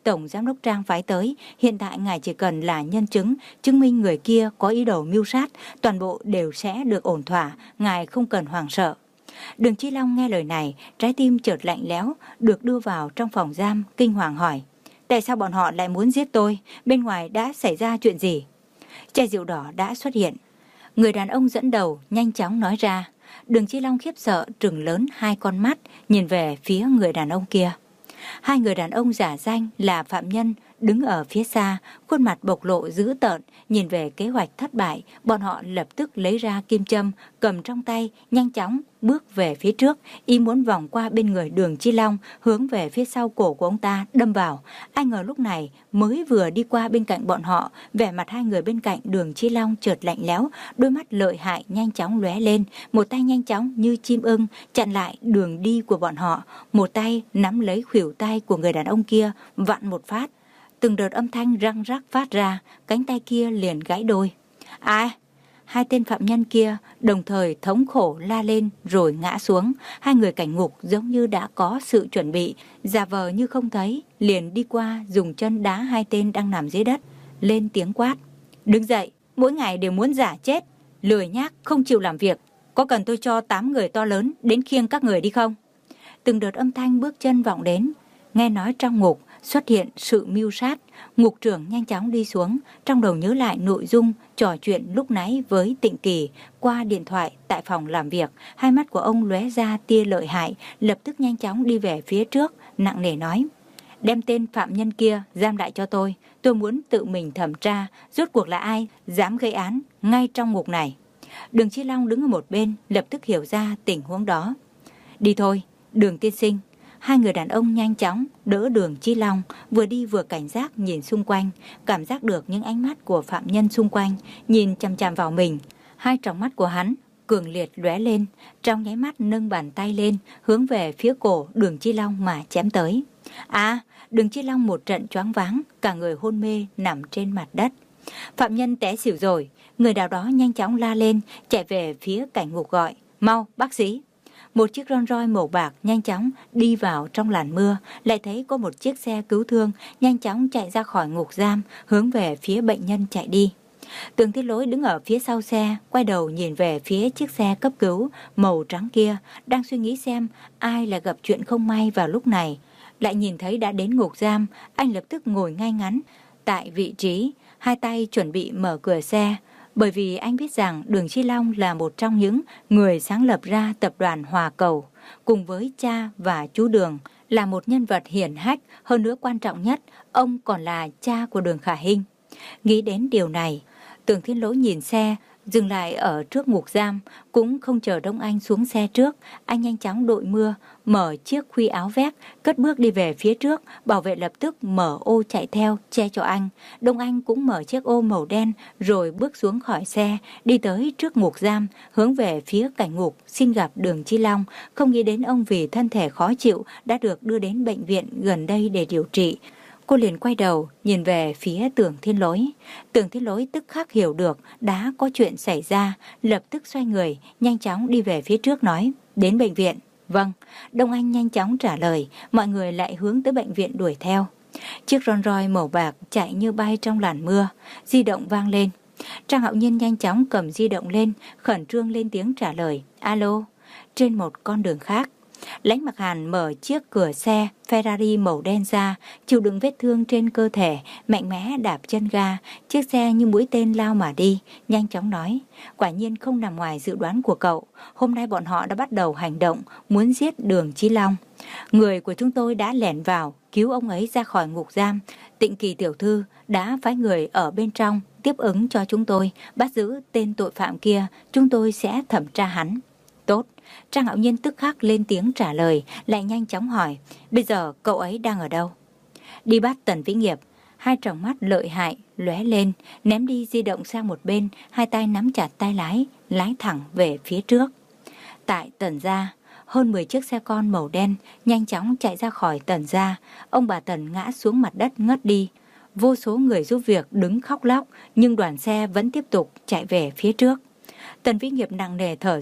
S1: Tổng Giám đốc Trang phái tới. Hiện tại ngài chỉ cần là nhân chứng, chứng minh người kia có ý đồ mưu sát, toàn bộ đều sẽ được ổn thỏa, ngài không cần hoảng sợ. Đường Chi Long nghe lời này, trái tim chợt lạnh lẽo, được đưa vào trong phòng giam, kinh hoàng hỏi: tại sao bọn họ lại muốn giết tôi? Bên ngoài đã xảy ra chuyện gì? Chai rượu đỏ đã xuất hiện. Người đàn ông dẫn đầu nhanh chóng nói ra. Đường Chi Long khiếp sợ trừng lớn hai con mắt, nhìn về phía người đàn ông kia. Hai người đàn ông giả danh là phạm nhân đứng ở phía xa, khuôn mặt bộc lộ dữ tợn, nhìn về kế hoạch thất bại, bọn họ lập tức lấy ra kim châm, cầm trong tay, nhanh chóng bước về phía trước, ý muốn vòng qua bên người Đường Chi Long, hướng về phía sau cổ của ông ta đâm vào. Ai ngờ lúc này mới vừa đi qua bên cạnh bọn họ, vẻ mặt hai người bên cạnh Đường Chi Long chợt lạnh lẽo, đôi mắt lợi hại nhanh chóng lóe lên, một tay nhanh chóng như chim ưng chặn lại đường đi của bọn họ, một tay nắm lấy khuỷu tay của người đàn ông kia, vặn một phát. Từng đợt âm thanh răng rắc phát ra, cánh tay kia liền gãy đôi. À, hai tên phạm nhân kia đồng thời thống khổ la lên rồi ngã xuống. Hai người cảnh ngục giống như đã có sự chuẩn bị, giả vờ như không thấy, liền đi qua dùng chân đá hai tên đang nằm dưới đất, lên tiếng quát: đứng dậy, mỗi ngày đều muốn giả chết, lười nhác không chịu làm việc, có cần tôi cho tám người to lớn đến khiêng các người đi không? Từng đợt âm thanh bước chân vọng đến, nghe nói trong ngục xuất hiện sự mưu sát. Ngục trưởng nhanh chóng đi xuống, trong đầu nhớ lại nội dung trò chuyện lúc nãy với Tịnh Kỳ qua điện thoại tại phòng làm việc. Hai mắt của ông lóe ra tia lợi hại, lập tức nhanh chóng đi về phía trước, nặng nề nói: đem tên phạm nhân kia giam lại cho tôi, tôi muốn tự mình thẩm tra rốt cuộc là ai dám gây án ngay trong ngục này. Đường Chi Long đứng ở một bên lập tức hiểu ra tình huống đó. Đi thôi, Đường tiên sinh. Hai người đàn ông nhanh chóng đỡ Đường Chi Long, vừa đi vừa cảnh giác nhìn xung quanh, cảm giác được những ánh mắt của phạm nhân xung quanh nhìn chằm chằm vào mình. Hai tròng mắt của hắn cường liệt lóe lên, trong nháy mắt nâng bàn tay lên hướng về phía cổ Đường Chi Long mà chém tới. À, Đường Chi Long một trận choáng váng, cả người hôn mê nằm trên mặt đất. Phạm nhân té xỉu rồi. Người nào đó nhanh chóng la lên, chạy về phía cảnh ngục gọi: mau, bác sĩ. Một chiếc Rolls Royce màu bạc nhanh chóng đi vào trong làn mưa, lại thấy có một chiếc xe cứu thương nhanh chóng chạy ra khỏi ngục giam, hướng về phía bệnh nhân chạy đi. Tường Thiên Lỗi đứng ở phía sau xe, quay đầu nhìn về phía chiếc xe cấp cứu màu trắng kia, đang suy nghĩ xem ai là gặp chuyện không may vào lúc này. Lại nhìn thấy đã đến ngục giam, anh lập tức ngồi ngay ngắn tại vị trí, hai tay chuẩn bị mở cửa xe. Bởi vì anh biết rằng Đường Chi Long là một trong những người sáng lập ra tập đoàn Hòa Cầu, cùng với cha và chú Đường, là một nhân vật hiển hách, hơn nữa quan trọng nhất, ông còn là cha của Đường Khả Hinh. Nghĩ đến điều này, Tường Thiên Lỗi nhìn xe dừng lại ở trước ngục giam, cũng không chờ Đông Anh xuống xe trước, anh nhanh chóng đội mưa, mở chiếc khuy áo vest, cất bước đi về phía trước. Bảo vệ lập tức mở ô chạy theo che cho anh. Đông Anh cũng mở chiếc ô màu đen rồi bước xuống khỏi xe, đi tới trước ngục giam, hướng về phía cảnh ngục xin gặp Đường Chi Long. Không nghĩ đến ông vì thân thể khó chịu đã được đưa đến bệnh viện gần đây để điều trị. Cô liền quay đầu nhìn về phía Tường Thiên Lỗi. Tường Thiên Lỗi tức khắc hiểu được đã có chuyện xảy ra, lập tức xoay người nhanh chóng đi về phía trước nói: đến bệnh viện. Vâng. Đông Anh nhanh chóng trả lời. Mọi người lại hướng tới bệnh viện đuổi theo. Chiếc Rolls Royce màu bạc chạy như bay trong làn mưa. Di động vang lên. Trang Hạo Nhiên nhanh chóng cầm di động lên, khẩn trương lên tiếng trả lời: alo. Trên một con đường khác, Lãnh Mặc Hàn mở chiếc cửa xe Ferrari màu đen ra, chịu đựng vết thương trên cơ thể, mạnh mẽ đạp chân ga, chiếc xe như mũi tên lao mà đi, nhanh chóng nói: quả nhiên không nằm ngoài dự đoán của cậu, hôm nay bọn họ đã bắt đầu hành động, muốn giết Đường Chi Long. Người của chúng tôi đã lẻn vào, cứu ông ấy ra khỏi ngục giam. Tịnh Kỳ tiểu thư đã phái người ở bên trong tiếp ứng cho chúng tôi, bắt giữ tên tội phạm kia, chúng tôi sẽ thẩm tra hắn. Tốt. Trang Hạo Nhiên tức khắc lên tiếng trả lời, lại nhanh chóng hỏi: bây giờ cậu ấy đang ở đâu? Đi bắt Tần Vĩ Nghiệp. Hai tròng mắt lợi hại lóe lên, ném đi di động sang một bên, hai tay nắm chặt tay lái, lái thẳng về phía trước. Tại Tần gia, hơn mười chiếc xe con màu đen nhanh chóng chạy ra khỏi Tần gia. Ông bà Tần ngã xuống mặt đất ngất đi. Vô số người giúp việc đứng khóc lóc, nhưng đoàn xe vẫn tiếp tục chạy về phía trước. Tần Vĩ Nghiệp nặng nề thở dốc,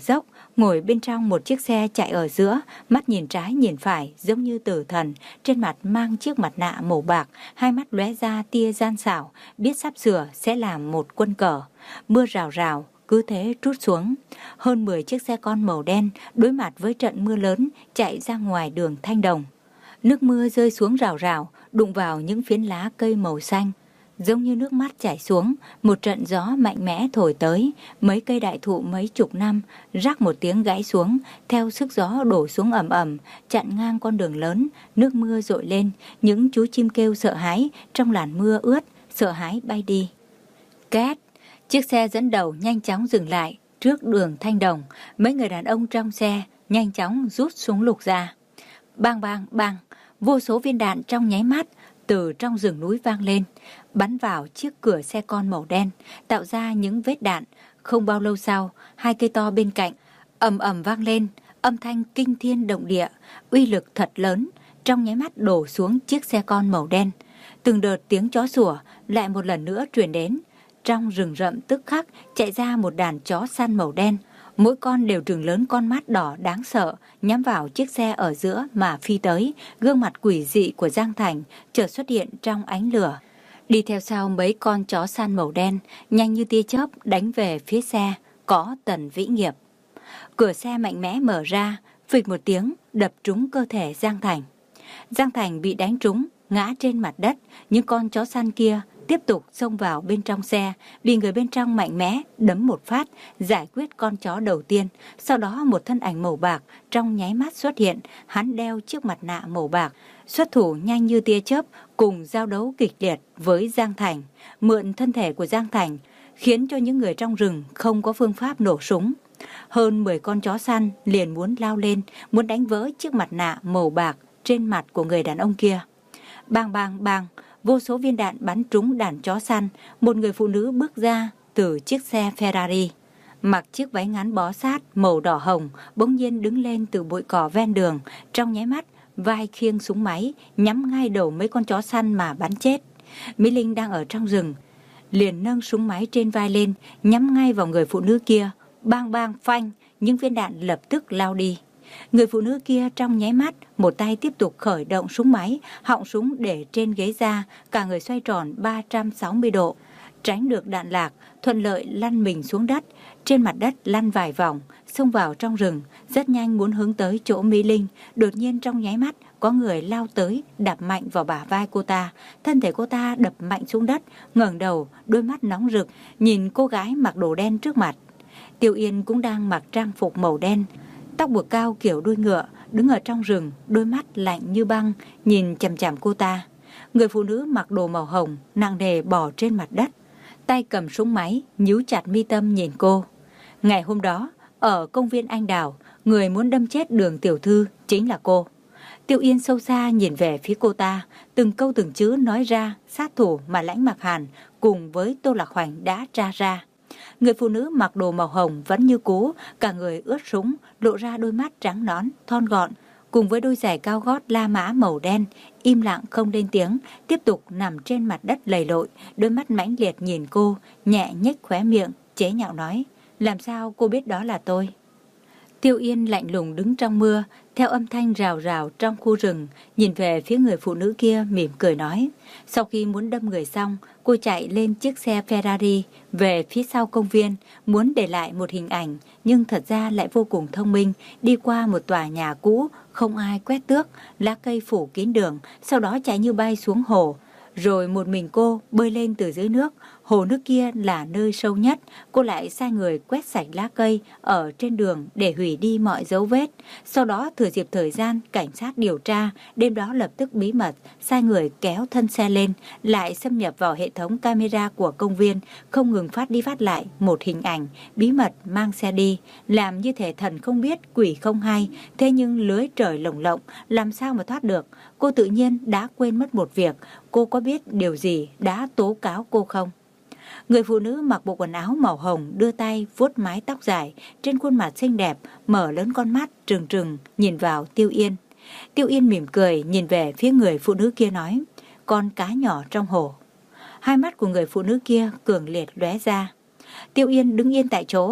S1: Ngồi bên trong một chiếc xe chạy ở giữa, mắt nhìn trái nhìn phải giống như tử thần, trên mặt mang chiếc mặt nạ màu bạc, hai mắt lóe ra tia gian xảo, biết sắp sửa sẽ làm một quân cờ. Mưa rào rào cứ thế trút xuống. Hơn mười chiếc xe con màu đen đối mặt với trận mưa lớn chạy ra ngoài đường Thanh Đồng. Nước mưa rơi xuống rào rào, đụng vào những phiến lá cây màu xanh, giống như nước mắt chảy xuống. Một trận gió mạnh mẽ thổi tới, mấy cây đại thụ mấy chục năm rắc một tiếng gãy xuống, theo sức gió đổ xuống ầm ầm, chặn ngang con đường lớn. Nước mưa dội lên, những chú chim kêu sợ hãi trong làn mưa ướt, sợ hãi bay đi. Két, chiếc xe dẫn đầu nhanh chóng dừng lại trước đường Thanh Đồng. Mấy người đàn ông trong xe nhanh chóng rút súng lục ra. Bang bang bang, vô số viên đạn trong nháy mắt từ trong rừng núi vang lên, bắn vào chiếc cửa xe con màu đen, tạo ra những vết đạn. Không bao lâu sau, hai cây to bên cạnh ầm ầm vang lên, âm thanh kinh thiên động địa, uy lực thật lớn, trong nháy mắt đổ xuống chiếc xe con màu đen. Từng đợt tiếng chó sủa lại một lần nữa truyền đến. Trong rừng rậm tức khắc chạy ra một đàn chó săn màu đen, mỗi con đều trừng lớn con mắt đỏ đáng sợ, nhắm vào chiếc xe ở giữa mà phi tới. Gương mặt quỷ dị của Giang Thành chợt xuất hiện trong ánh lửa. Đi theo sau mấy con chó săn màu đen, nhanh như tia chớp đánh về phía xe có Tần Vĩ Nghiệp. Cửa xe mạnh mẽ mở ra, phịch một tiếng đập trúng cơ thể Giang Thành. Giang Thành bị đánh trúng, ngã trên mặt đất. Những con chó săn kia tiếp tục xông vào bên trong xe, bị người bên trong mạnh mẽ đấm một phát, giải quyết con chó đầu tiên. Sau đó một thân ảnh màu bạc trong nháy mắt xuất hiện, hắn đeo chiếc mặt nạ màu bạc, xuất thủ nhanh như tia chớp, cùng giao đấu kịch liệt với Giang Thành. Mượn thân thể của Giang Thành khiến cho những người trong rừng không có phương pháp nổ súng. Hơn mười con chó săn liền muốn lao lên, muốn đánh vỡ chiếc mặt nạ màu bạc trên mặt của người đàn ông kia. Bang bang bang, vô số viên đạn bắn trúng đàn chó săn. Một người phụ nữ bước ra từ chiếc xe Ferrari, mặc chiếc váy ngắn bó sát màu đỏ hồng, bỗng nhiên đứng lên từ bụi cỏ ven đường, trong nháy mắt vai khiêng súng máy nhắm ngay đầu mấy con chó săn mà bắn chết. Mỹ Linh đang ở trong rừng, liền nâng súng máy trên vai lên, nhắm ngay vào người phụ nữ kia. Bang bang phanh, những viên đạn lập tức lao đi. Người phụ nữ kia trong nháy mắt, một tay tiếp tục khởi động súng máy, họng súng để trên ghế da, cả người xoay tròn ba trăm sáu mươi độ, tránh được đạn lạc, thuận lợi lăn mình xuống đất. Trên mặt đất lăn vài vòng, xông vào trong rừng, rất nhanh muốn hướng tới chỗ Mỹ Linh. Đột nhiên trong nháy mắt, có người lao tới, đạp mạnh vào bả vai cô ta. Thân thể cô ta đập mạnh xuống đất, ngẩng đầu, đôi mắt nóng rực, nhìn cô gái mặc đồ đen trước mặt. Tiêu Yên cũng đang mặc trang phục màu đen, tóc buộc cao kiểu đuôi ngựa, đứng ở trong rừng, đôi mắt lạnh như băng, nhìn chằm chằm cô ta. Người phụ nữ mặc đồ màu hồng, nặng nề bò trên mặt đất, tay cầm súng máy, nhíu chặt mi tâm nhìn cô. Ngày hôm đó, ở công viên Anh Đào, người muốn đâm chết Đường tiểu thư chính là cô. Tiêu Yên sâu xa nhìn về phía cô ta, từng câu từng chữ nói ra sát thủ mà Lãnh Mặc Hàn cùng với Tô Lạc Hoành đã tra ra. Người phụ nữ mặc đồ màu hồng vẫn như cũ, cả người ướt sũng, lộ ra đôi mắt trắng nõn, thon gọn, cùng với đôi giày cao gót La Mã màu đen, im lặng không lên tiếng, tiếp tục nằm trên mặt đất lầy lội, đôi mắt mãnh liệt nhìn cô, nhẹ nhếch khóe miệng, chế nhạo nói, làm sao cô biết đó là tôi? Tiêu Yên lạnh lùng đứng trong mưa, theo âm thanh rào rào trong khu rừng, nhìn về phía người phụ nữ kia mỉm cười nói. Sau khi muốn đâm người xong, cô chạy lên chiếc xe Ferrari về phía sau công viên, muốn để lại một hình ảnh, nhưng thật ra lại vô cùng thông minh, đi qua một tòa nhà cũ, không ai quét tước, lá cây phủ kín đường, sau đó chạy như bay xuống hồ. Rồi một mình cô bơi lên từ dưới nước, hồ nước kia là nơi sâu nhất, cô lại sai người quét sạch lá cây ở trên đường để hủy đi mọi dấu vết. Sau đó thừa dịp thời gian cảnh sát điều tra, đêm đó lập tức bí mật sai người kéo thân xe lên, lại xâm nhập vào hệ thống camera của công viên, không ngừng phát đi phát lại một hình ảnh, bí mật mang xe đi, làm như thể thần không biết quỷ không hay, thế nhưng lưới trời lồng lộng, làm sao mà thoát được. Cô tự nhiên đã quên mất một việc, cô có biết điều gì đã tố cáo cô không? Người phụ nữ mặc bộ quần áo màu hồng đưa tay vuốt mái tóc dài, trên khuôn mặt xinh đẹp, mở lớn con mắt trừng trừng nhìn vào Tiêu Yên. Tiêu Yên mỉm cười nhìn về phía người phụ nữ kia nói, con cá nhỏ trong hồ. Hai mắt của người phụ nữ kia cường liệt lóe ra. Tiêu Yên đứng yên tại chỗ,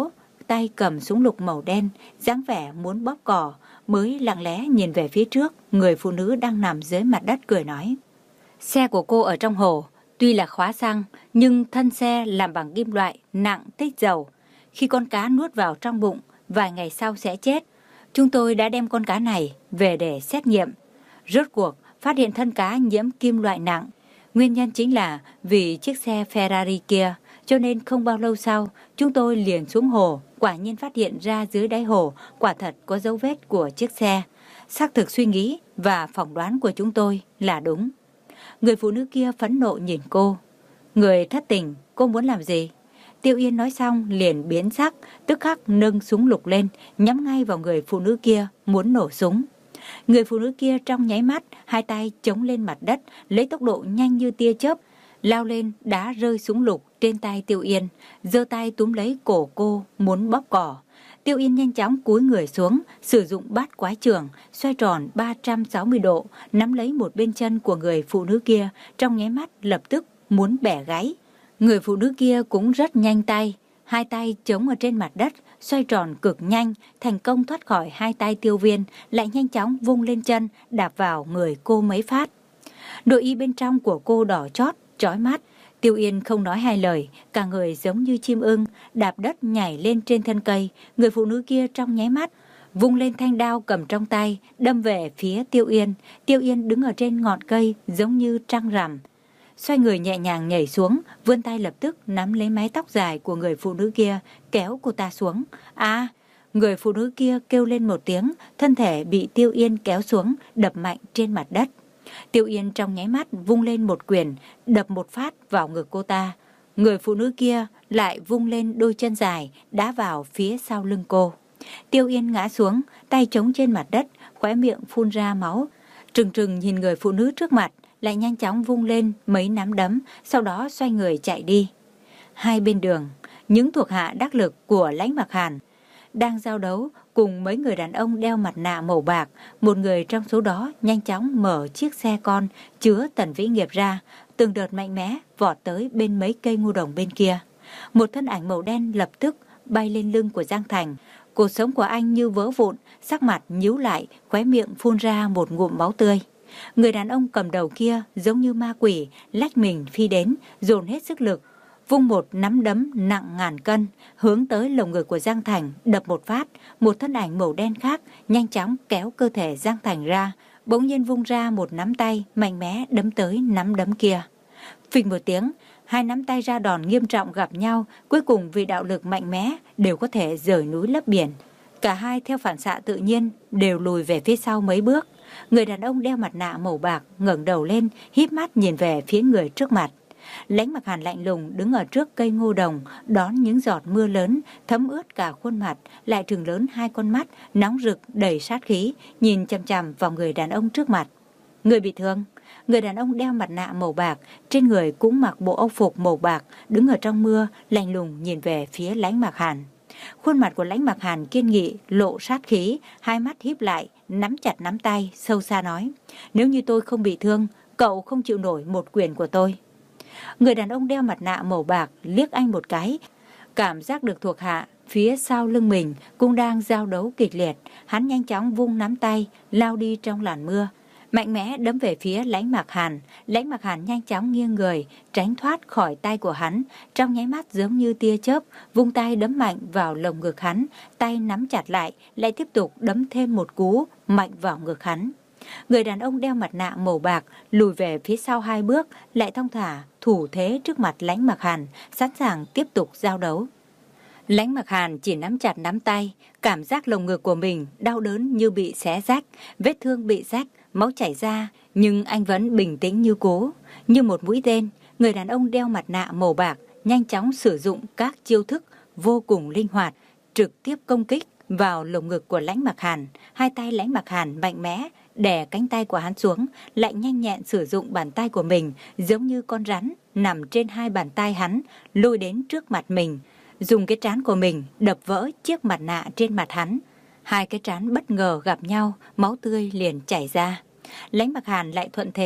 S1: tay cầm súng lục màu đen, dáng vẻ muốn bóp cò, mới lặng lẽ nhìn về phía trước, người phụ nữ đang nằm dưới mặt đất cười nói. Xe của cô ở trong hồ, tuy là khóa xăng, nhưng thân xe làm bằng kim loại, nặng tích dầu. Khi con cá nuốt vào trong bụng, vài ngày sau sẽ chết. Chúng tôi đã đem con cá này về để xét nghiệm. Rốt cuộc, phát hiện thân cá nhiễm kim loại nặng. Nguyên nhân chính là vì chiếc xe Ferrari kia, cho nên không bao lâu sau, chúng tôi liền xuống hồ, quả nhiên phát hiện ra dưới đáy hồ quả thật có dấu vết của chiếc xe. Xác thực suy nghĩ và phỏng đoán của chúng tôi là đúng. Người phụ nữ kia phẫn nộ nhìn cô. Người thất tình, cô muốn làm gì? Tiêu Yên nói xong liền biến sắc, tức khắc nâng súng lục lên, nhắm ngay vào người phụ nữ kia, muốn nổ súng. Người phụ nữ kia trong nháy mắt, hai tay chống lên mặt đất, lấy tốc độ nhanh như tia chớp, lao lên đá rơi súng lục trên tay Tiêu Yên, giơ tay túm lấy cổ cô muốn bóp cỏ. Tiêu Yên nhanh chóng cúi người xuống, sử dụng bát quái trường, xoay tròn ba trăm sáu mươi độ, nắm lấy một bên chân của người phụ nữ kia, trong nháy mắt lập tức muốn bẻ gáy. Người phụ nữ kia cũng rất nhanh tay, hai tay chống ở trên mặt đất, xoay tròn cực nhanh, thành công thoát khỏi hai tay Tiêu Viên, lại nhanh chóng vung lên chân, đạp vào người cô mấy phát. Nội y bên trong của cô đỏ chót, chói mắt. Tiêu Yên không nói hai lời, cả người giống như chim ưng, đạp đất nhảy lên trên thân cây. Người phụ nữ kia trong nháy mắt, vung lên thanh đao cầm trong tay, đâm về phía Tiêu Yên. Tiêu Yên đứng ở trên ngọn cây, giống như trăng rằm. Xoay người nhẹ nhàng nhảy xuống, vươn tay lập tức nắm lấy mái tóc dài của người phụ nữ kia, kéo cô ta xuống. À, người phụ nữ kia kêu lên một tiếng, thân thể bị Tiêu Yên kéo xuống, đập mạnh trên mặt đất. Tiêu Yên trong nháy mắt vung lên một quyền, đập một phát vào ngực cô ta. Người phụ nữ kia lại vung lên đôi chân dài, đá vào phía sau lưng cô. Tiêu Yên ngã xuống, tay chống trên mặt đất, khóe miệng phun ra máu. Trừng trừng nhìn người phụ nữ trước mặt, lại nhanh chóng vung lên mấy nắm đấm, sau đó xoay người chạy đi. Hai bên đường, những thuộc hạ đắc lực của Lãnh Mặc Hàn đang giao đấu cùng mấy người đàn ông đeo mặt nạ màu bạc. Một người trong số đó nhanh chóng mở chiếc xe con chứa Tần Vĩ Nghiệp ra, từng đợt mạnh mẽ vọt tới bên mấy cây ngô đồng bên kia. Một thân ảnh màu đen lập tức bay lên lưng của Giang Thành. Cuộc sống của anh như vỡ vụn, sắc mặt nhíu lại, khóe miệng phun ra một ngụm máu tươi. Người đàn ông cầm đầu kia giống như ma quỷ, lách mình phi đến, dồn hết sức lực, vung một nắm đấm nặng ngàn cân, hướng tới lồng ngực của Giang Thành, đập một phát. Một thân ảnh màu đen khác nhanh chóng kéo cơ thể Giang Thành ra, bỗng nhiên vung ra một nắm tay mạnh mẽ đấm tới nắm đấm kia. Phịch một tiếng, hai nắm tay ra đòn nghiêm trọng gặp nhau, cuối cùng vì đạo lực mạnh mẽ đều có thể dời núi lấp biển. Cả hai theo phản xạ tự nhiên đều lùi về phía sau mấy bước. Người đàn ông đeo mặt nạ màu bạc ngẩng đầu lên, híp mắt nhìn về phía người trước mặt. Lãnh Mặc Hàn lạnh lùng đứng ở trước cây ngô đồng, đón những giọt mưa lớn thấm ướt cả khuôn mặt, lại trừng lớn hai con mắt nóng rực đầy sát khí, nhìn chằm chằm vào người đàn ông trước mặt. Người bị thương. Người đàn ông đeo mặt nạ màu bạc, trên người cũng mặc bộ âu phục màu bạc, đứng ở trong mưa, lạnh lùng nhìn về phía Lãnh Mặc Hàn. Khuôn mặt của Lãnh Mặc Hàn kiên nghị, lộ sát khí, hai mắt híp lại, nắm chặt nắm tay, sâu xa nói: nếu như tôi không bị thương, cậu không chịu nổi một quyền của tôi. Người đàn ông đeo mặt nạ màu bạc liếc anh một cái, cảm giác được thuộc hạ phía sau lưng mình cũng đang giao đấu kịch liệt. Hắn nhanh chóng vung nắm tay, lao đi trong làn mưa, mạnh mẽ đấm về phía Lãnh Mặc Hàn. Lãnh Mặc Hàn nhanh chóng nghiêng người, tránh thoát khỏi tay của hắn, trong nháy mắt giống như tia chớp, vung tay đấm mạnh vào lồng ngực hắn, tay nắm chặt lại, lại tiếp tục đấm thêm một cú mạnh vào ngực hắn. Người đàn ông đeo mặt nạ màu bạc lùi về phía sau hai bước, lại thong thả thủ thế trước mặt Lãnh Mặc Hàn, sẵn sàng tiếp tục giao đấu. Lãnh Mặc Hàn chỉ nắm chặt nắm tay, cảm giác lồng ngực của mình đau đớn như bị xé rách, vết thương bị rách, máu chảy ra, nhưng anh vẫn bình tĩnh như cố. Như một mũi tên, người đàn ông đeo mặt nạ màu bạc nhanh chóng sử dụng các chiêu thức vô cùng linh hoạt, trực tiếp công kích vào lồng ngực của Lãnh Mặc Hàn. Hai tay Lãnh Mặc Hàn mạnh mẽ đè cánh tay của hắn xuống, lại nhanh nhẹn sử dụng bàn tay của mình giống như con rắn nằm trên hai bàn tay hắn, lôi đến trước mặt mình, dùng cái trán của mình đập vỡ chiếc mặt nạ trên mặt hắn. Hai cái trán bất ngờ gặp nhau, máu tươi liền chảy ra. Lãnh Mặc Hàn lại thuận thế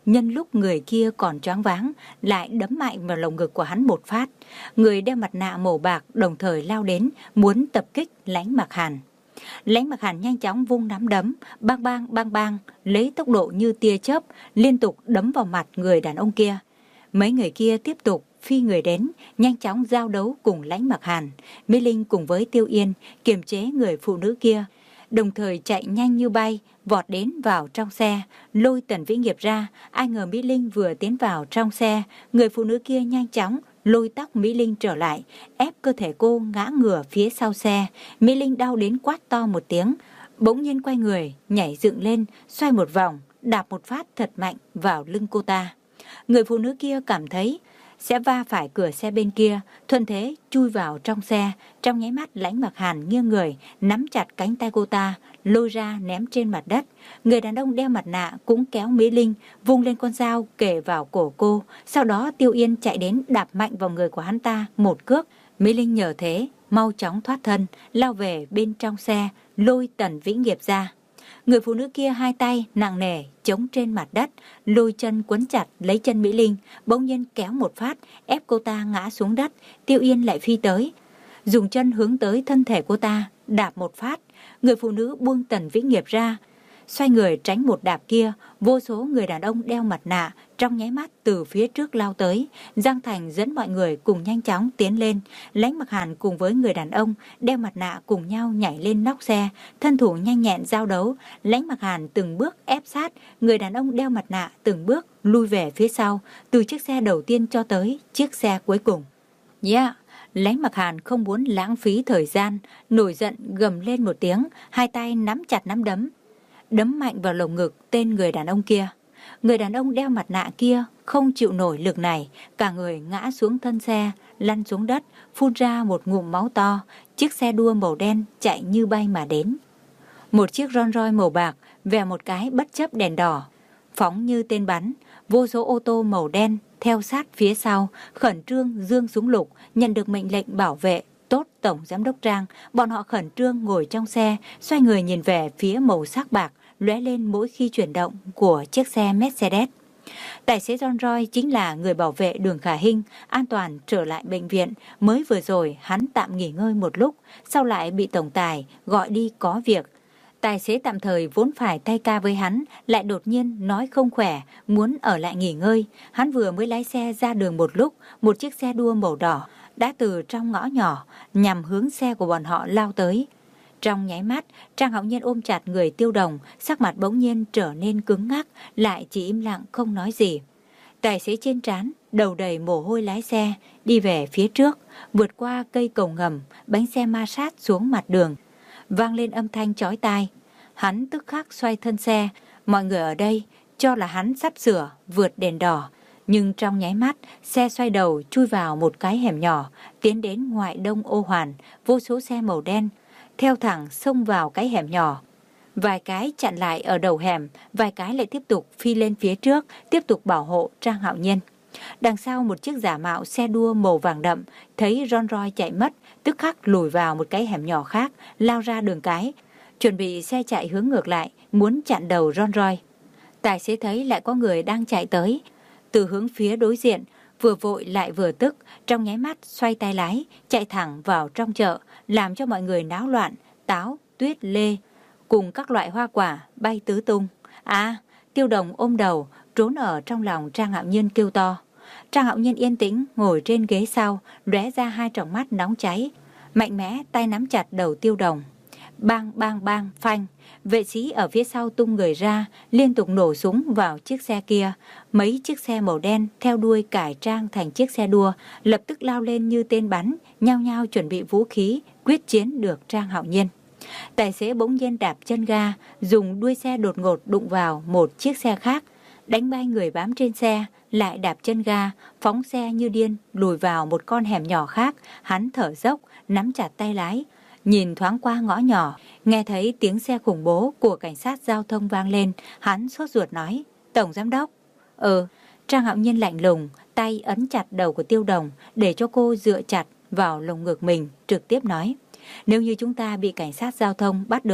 S1: nhân lúc người kia còn choáng váng, lại đấm mạnh vào lồng ngực của hắn một phát. Người đeo mặt nạ màu bạc đồng thời lao đến, muốn tập kích Lãnh Mặc Hàn. Lãnh Mặc Hàn nhanh chóng vung nắm đấm, bang bang bang bang, lấy tốc độ như tia chớp, liên tục đấm vào mặt người đàn ông kia. Mấy người kia tiếp tục phi người đến, nhanh chóng giao đấu cùng Lãnh Mặc Hàn. Mỹ Linh cùng với Tiêu Yên kiềm chế người phụ nữ kia, đồng thời chạy nhanh như bay, vọt đến vào trong xe, lôi Tần Vĩ Nghiệp ra. Ai ngờ Mỹ Linh vừa tiến vào trong xe, người phụ nữ kia nhanh chóng lôi tóc Mỹ Linh trở lại, ép cơ thể cô ngã ngửa phía sau xe. Mỹ Linh đau đến quát to một tiếng, bỗng nhiên quay người, nhảy dựng lên, xoay một vòng, đạp một phát thật mạnh vào lưng cô ta. Người phụ nữ kia cảm thấy sẽ va phải cửa xe bên kia, thuận thế chui vào trong xe. Trong nháy mắt, Lãnh Mặc Hàn nghiêng người, nắm chặt cánh tay cô ta, lôi ra ném trên mặt đất. Người đàn ông đeo mặt nạ cũng kéo Mỹ Linh, vung lên con dao kề vào cổ cô. Sau đó Tiêu Yên chạy đến đạp mạnh vào người của hắn ta một cước. Mỹ Linh nhờ thế mau chóng thoát thân, lao về bên trong xe, lôi Tần Vĩ Nghiệp ra. Người phụ nữ kia hai tay nặng nề chống trên mặt đất, lôi chân quấn chặt lấy chân Mỹ Linh, bỗng nhiên kéo một phát, ép cô ta ngã xuống đất. Tiêu Yên lại phi tới, dùng chân hướng tới thân thể cô ta, đạp một phát. Người phụ nữ buông Tần Vĩ Nghiệp ra, xoay người tránh một đạp kia. Vô số người đàn ông đeo mặt nạ trong nháy mắt từ phía trước lao tới. Giang Thành dẫn mọi người cùng nhanh chóng tiến lên. Lãnh Mặc Hàn cùng với người đàn ông đeo mặt nạ cùng nhau nhảy lên nóc xe, thân thủ nhanh nhẹn giao đấu. Lãnh Mặc Hàn từng bước ép sát, người đàn ông đeo mặt nạ từng bước lui về phía sau, từ chiếc xe đầu tiên cho tới chiếc xe cuối cùng. Yeah. Lãnh Mặc Hàn không muốn lãng phí thời gian, nổi giận gầm lên một tiếng, hai tay nắm chặt nắm đấm, đấm mạnh vào lồng ngực tên người đàn ông kia. Người đàn ông đeo mặt nạ kia không chịu nổi lực này, cả người ngã xuống thân xe, lăn xuống đất, phun ra một ngụm máu to. Chiếc xe đua màu đen chạy như bay mà đến. Một chiếc Rolls Royce màu bạc vèo một cái bất chấp đèn đỏ, phóng như tên bắn. Vô số ô tô màu đen theo sát phía sau, khẩn trương giương súng lục, nhận được mệnh lệnh bảo vệ tốt Tổng Giám đốc Trang. Bọn họ khẩn trương ngồi trong xe, xoay người nhìn về phía màu sắc bạc lóe lên mỗi khi chuyển động của chiếc xe Mercedes. Tài xế Rolls Royce chính là người bảo vệ Đường Khả Hinh an toàn trở lại bệnh viện. Mới vừa rồi hắn tạm nghỉ ngơi một lúc, sau lại bị tổng tài gọi đi có việc. Tài xế tạm thời vốn phải thay ca với hắn, lại đột nhiên nói không khỏe, muốn ở lại nghỉ ngơi. Hắn vừa mới lái xe ra đường một lúc, một chiếc xe đua màu đỏ đã từ trong ngõ nhỏ nhằm hướng xe của bọn họ lao tới. Trong nháy mắt, Trang Hạo Nhiên ôm chặt người Tiêu Đồng, sắc mặt bỗng nhiên trở nên cứng ngắc, lại chỉ im lặng không nói gì. Tài xế trên trán đầu đầy mồ hôi lái xe đi về phía trước, vượt qua cây cầu ngầm, bánh xe ma sát xuống mặt đường, vang lên âm thanh chói tai. Hắn tức khắc xoay thân xe, mọi người ở đây cho là hắn sắp sửa vượt đèn đỏ, nhưng trong nháy mắt xe xoay đầu chui vào một cái hẻm nhỏ, tiến đến ngoại đông ô Hoàn. Vô số xe màu đen theo thẳng xông vào cái hẻm nhỏ, vài cái chặn lại ở đầu hẻm, vài cái lại tiếp tục phi lên phía trước, tiếp tục bảo hộ Trang Hạo Nhiên. Đằng sau một chiếc giả mạo xe đua màu vàng đậm thấy Rolls Royce chạy mất, tức khắc lùi vào một cái hẻm nhỏ khác, lao ra đường cái, chuẩn bị xe chạy hướng ngược lại, muốn chặn đầu Rolls Royce. Tài xế thấy lại có người đang chạy tới từ hướng phía đối diện, vừa vội lại vừa tức, trong nháy mắt xoay tay lái, chạy thẳng vào trong chợ, làm cho mọi người náo loạn. Táo, tuyết, lê cùng các loại hoa quả bay tứ tung. À, Tiêu Đồng ôm đầu trốn ở trong lòng Trang Hạo Nhiên kêu to. Trang Hạo Nhiên yên tĩnh ngồi trên ghế sau, lóe ra hai tròng mắt nóng cháy, mạnh mẽ tay nắm chặt đầu Tiêu Đồng. Bang bang bang phanh, vệ sĩ ở phía sau tung người ra, liên tục nổ súng vào chiếc xe kia. Mấy chiếc xe màu đen theo đuôi cải trang thành chiếc xe đua, lập tức lao lên như tên bắn, nhao nhao chuẩn bị vũ khí, quyết chiến được Trang Hạo Nhiên. Tài xế bỗng nhiên đạp chân ga, dùng đuôi xe đột ngột đụng vào một chiếc xe khác, đánh bay người bám trên xe, lại đạp chân ga, phóng xe như điên, lùi vào một con hẻm nhỏ khác. Hắn thở dốc, nắm chặt tay lái, nhìn thoáng qua ngõ nhỏ, nghe thấy tiếng xe khủng bố của cảnh sát giao thông vang lên. Hắn sốt ruột nói, Tổng Giám đốc. Ừ. Trang Hạo Nhiên lạnh lùng, tay ấn chặt đầu của Tiêu Đồng để cho cô dựa chặt vào lồng ngực mình, trực tiếp nói, nếu như chúng ta bị cảnh sát giao thông bắt được,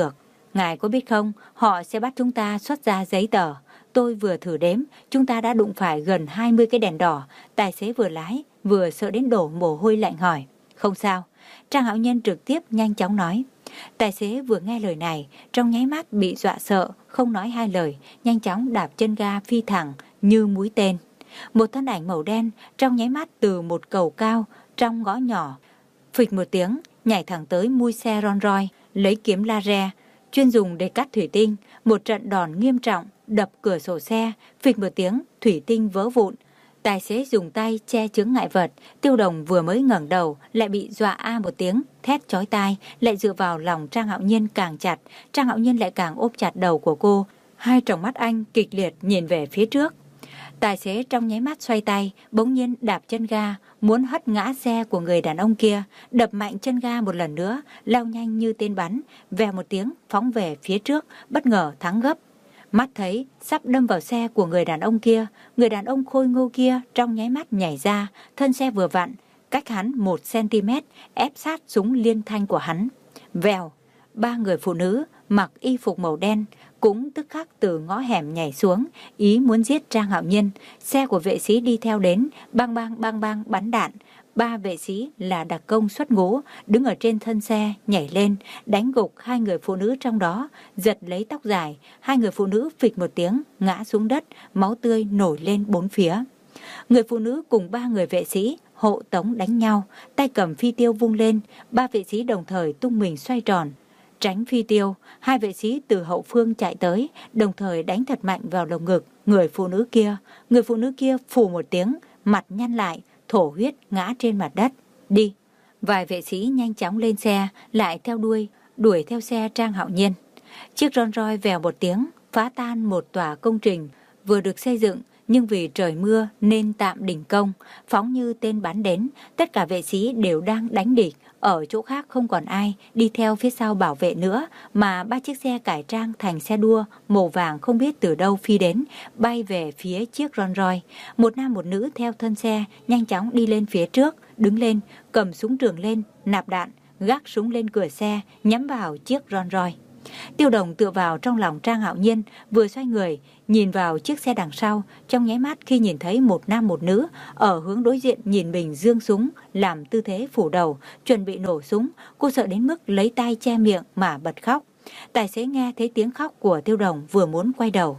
S1: Ngài có biết không, họ sẽ bắt chúng ta xuất ra giấy tờ. Tôi vừa thử đếm, chúng ta đã đụng phải gần hai mươi cái đèn đỏ. Tài xế vừa lái, vừa sợ đến đổ mồ hôi lạnh hỏi. Không sao. Trang Hạo Nhiên trực tiếp nhanh chóng nói. Tài xế vừa nghe lời này, trong nháy mắt bị dọa sợ, không nói hai lời, nhanh chóng đạp chân ga phi thẳng như mũi tên. Một thân ảnh màu đen trong nháy mắt từ một cầu cao trong ngõ nhỏ, phịch một tiếng nhảy thẳng tới mui xe Rolls Royce, lấy kiếm laser chuyên dùng để cắt thủy tinh, một trận đòn nghiêm trọng đập cửa sổ xe, phịch một tiếng thủy tinh vỡ vụn. Tài xế dùng tay che chướng ngại vật. Tiêu Đồng vừa mới ngẩng đầu lại bị dọa a một tiếng, thét chói tai, lại dựa vào lòng Trang Hạo Nhiên càng chặt. Trang Hạo Nhiên lại càng ôm chặt đầu của cô. Hai tròng mắt anh kịch liệt nhìn về phía trước. Tài xế trong nháy mắt xoay tay, bỗng nhiên đạp chân ga, muốn hất ngã xe của người đàn ông kia, đập mạnh chân ga một lần nữa, lao nhanh như tên bắn, vèo một tiếng phóng về phía trước, bất ngờ thắng gấp. Mắt thấy sắp đâm vào xe của người đàn ông kia, người đàn ông khôi ngô kia trong nháy mắt nhảy ra, thân xe vừa vặn, cách hắn một xăng-ti-mét, ép sát súng liên thanh của hắn. Vèo, ba người phụ nữ mặc y phục màu đen cũng tức khắc từ ngõ hẻm nhảy xuống, ý muốn giết Trang Hạo Nhiên. Xe của vệ sĩ đi theo đến, bang bang bang bang bắn đạn. Ba vệ sĩ là đặc công xuất ngũ, đứng ở trên thân xe, nhảy lên, đánh gục hai người phụ nữ trong đó, giật lấy tóc dài. Hai người phụ nữ phịch một tiếng, ngã xuống đất, máu tươi nổi lên bốn phía. Người phụ nữ cùng ba người vệ sĩ hộ tống đánh nhau, tay cầm phi tiêu vung lên, ba vệ sĩ đồng thời tung mình xoay tròn, tránh phi tiêu. Hai vệ sĩ từ hậu phương chạy tới, đồng thời đánh thật mạnh vào lồng ngực người phụ nữ kia. Người phụ nữ kia phù một tiếng, mặt nhăn lại, thổ huyết ngã trên mặt đất. Đi. Vài vệ sĩ nhanh chóng lên xe, lại theo đuôi, đuổi theo xe Trang Hạo Nhiên. Chiếc Rolls Royce vèo một tiếng, phá tan một tòa công trình vừa được xây dựng, nhưng vì trời mưa nên tạm đình công, phóng như tên bắn đến. Tất cả vệ sĩ đều đang đánh địch, ở chỗ khác không còn ai đi theo phía sau bảo vệ nữa, mà ba chiếc xe cải trang thành xe đua màu vàng không biết từ đâu phi đến, bay về phía chiếc Rolls Royce. Một nam một nữ theo thân xe nhanh chóng đi lên phía trước, đứng lên, cầm súng trường lên, nạp đạn, gác súng lên cửa xe, nhắm vào chiếc Rolls Royce. Tiêu Đồng tựa vào trong lòng Trang Hạo Nhiên, vừa xoay người nhìn vào chiếc xe đằng sau, trong nháy mắt khi nhìn thấy một nam một nữ ở hướng đối diện nhìn mình giương súng làm tư thế phủ đầu, chuẩn bị nổ súng, cô sợ đến mức lấy tay che miệng mà bật khóc. Tài xế nghe thấy tiếng khóc của Tiêu Đồng vừa muốn quay đầu.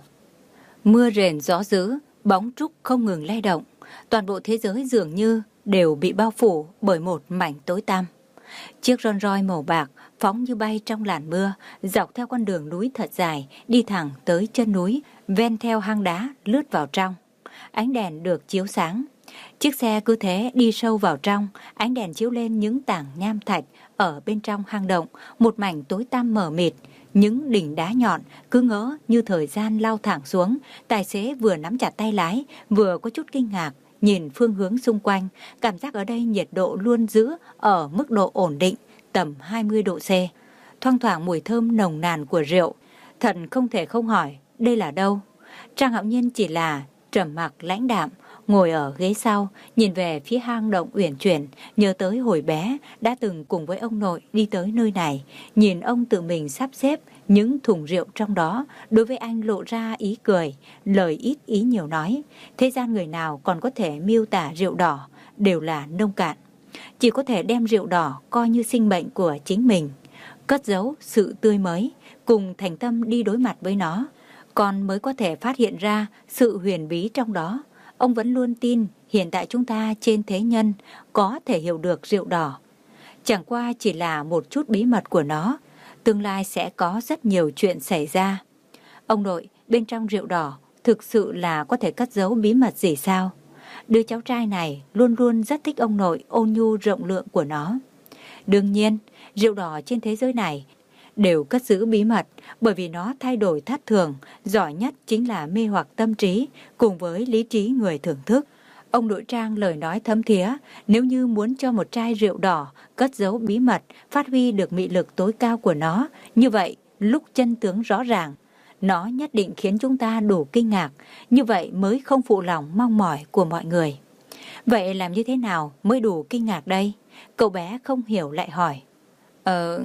S1: Mưa rền gió dữ, bóng trúc không ngừng lay động, toàn bộ thế giới dường như đều bị bao phủ bởi một mảnh tối tăm. Chiếc Rolls Royce màu bạc phóng như bay trong làn mưa, dọc theo con đường núi thật dài, đi thẳng tới chân núi, ven theo hang đá lướt vào trong. Ánh đèn được chiếu sáng. Chiếc xe cứ thế đi sâu vào trong, ánh đèn chiếu lên những tảng nham thạch ở bên trong hang động, một mảnh tối tăm mờ mịt. Những đỉnh đá nhọn cứ ngỡ như thời gian lao thẳng xuống. Tài xế vừa nắm chặt tay lái, vừa có chút kinh ngạc, nhìn phương hướng xung quanh, cảm giác ở đây nhiệt độ luôn giữ ở mức độ ổn định, tầm hai mươi độ C. Thoang thoảng mùi thơm nồng nàn của rượu. Thật không thể không hỏi, đây là đâu? Trang Hạo Nhiên chỉ là trầm mặc lãnh đạm, ngồi ở ghế sau, nhìn về phía hang động uyển chuyển, nhớ tới hồi bé đã từng cùng với ông nội đi tới nơi này, nhìn ông tự mình sắp xếp những thùng rượu trong đó, đối với anh lộ ra ý cười, lời ít ý nhiều nói. Thế gian người nào còn có thể miêu tả rượu đỏ, đều là nông cạn. Chỉ có thể đem rượu đỏ coi như sinh mệnh của chính mình, cất giấu sự tươi mới, cùng thành tâm đi đối mặt với nó, con mới có thể phát hiện ra sự huyền bí trong đó. Ông vẫn luôn tin hiện tại chúng ta trên thế nhân có thể hiểu được rượu đỏ. Chẳng qua chỉ là một chút bí mật của nó, tương lai sẽ có rất nhiều chuyện xảy ra. Ông nội, bên trong rượu đỏ thực sự là có thể cất giấu bí mật gì sao? Đứa cháu trai này luôn luôn rất thích ông nội ôn nhu rộng lượng của nó. Đương nhiên, rượu đỏ trên thế giới này đều cất giữ bí mật, bởi vì nó thay đổi thất thường, giỏi nhất chính là mê hoặc tâm trí cùng với lý trí người thưởng thức. Ông nội Trang lời nói thấm thía, nếu như muốn cho một chai rượu đỏ cất giấu bí mật, phát huy được mị lực tối cao của nó, như vậy lúc chân tướng rõ ràng, nó nhất định khiến chúng ta đủ kinh ngạc, như vậy mới không phụ lòng mong mỏi của mọi người. Vậy làm như thế nào mới đủ kinh ngạc đây? Cậu bé không hiểu lại hỏi. Ờ,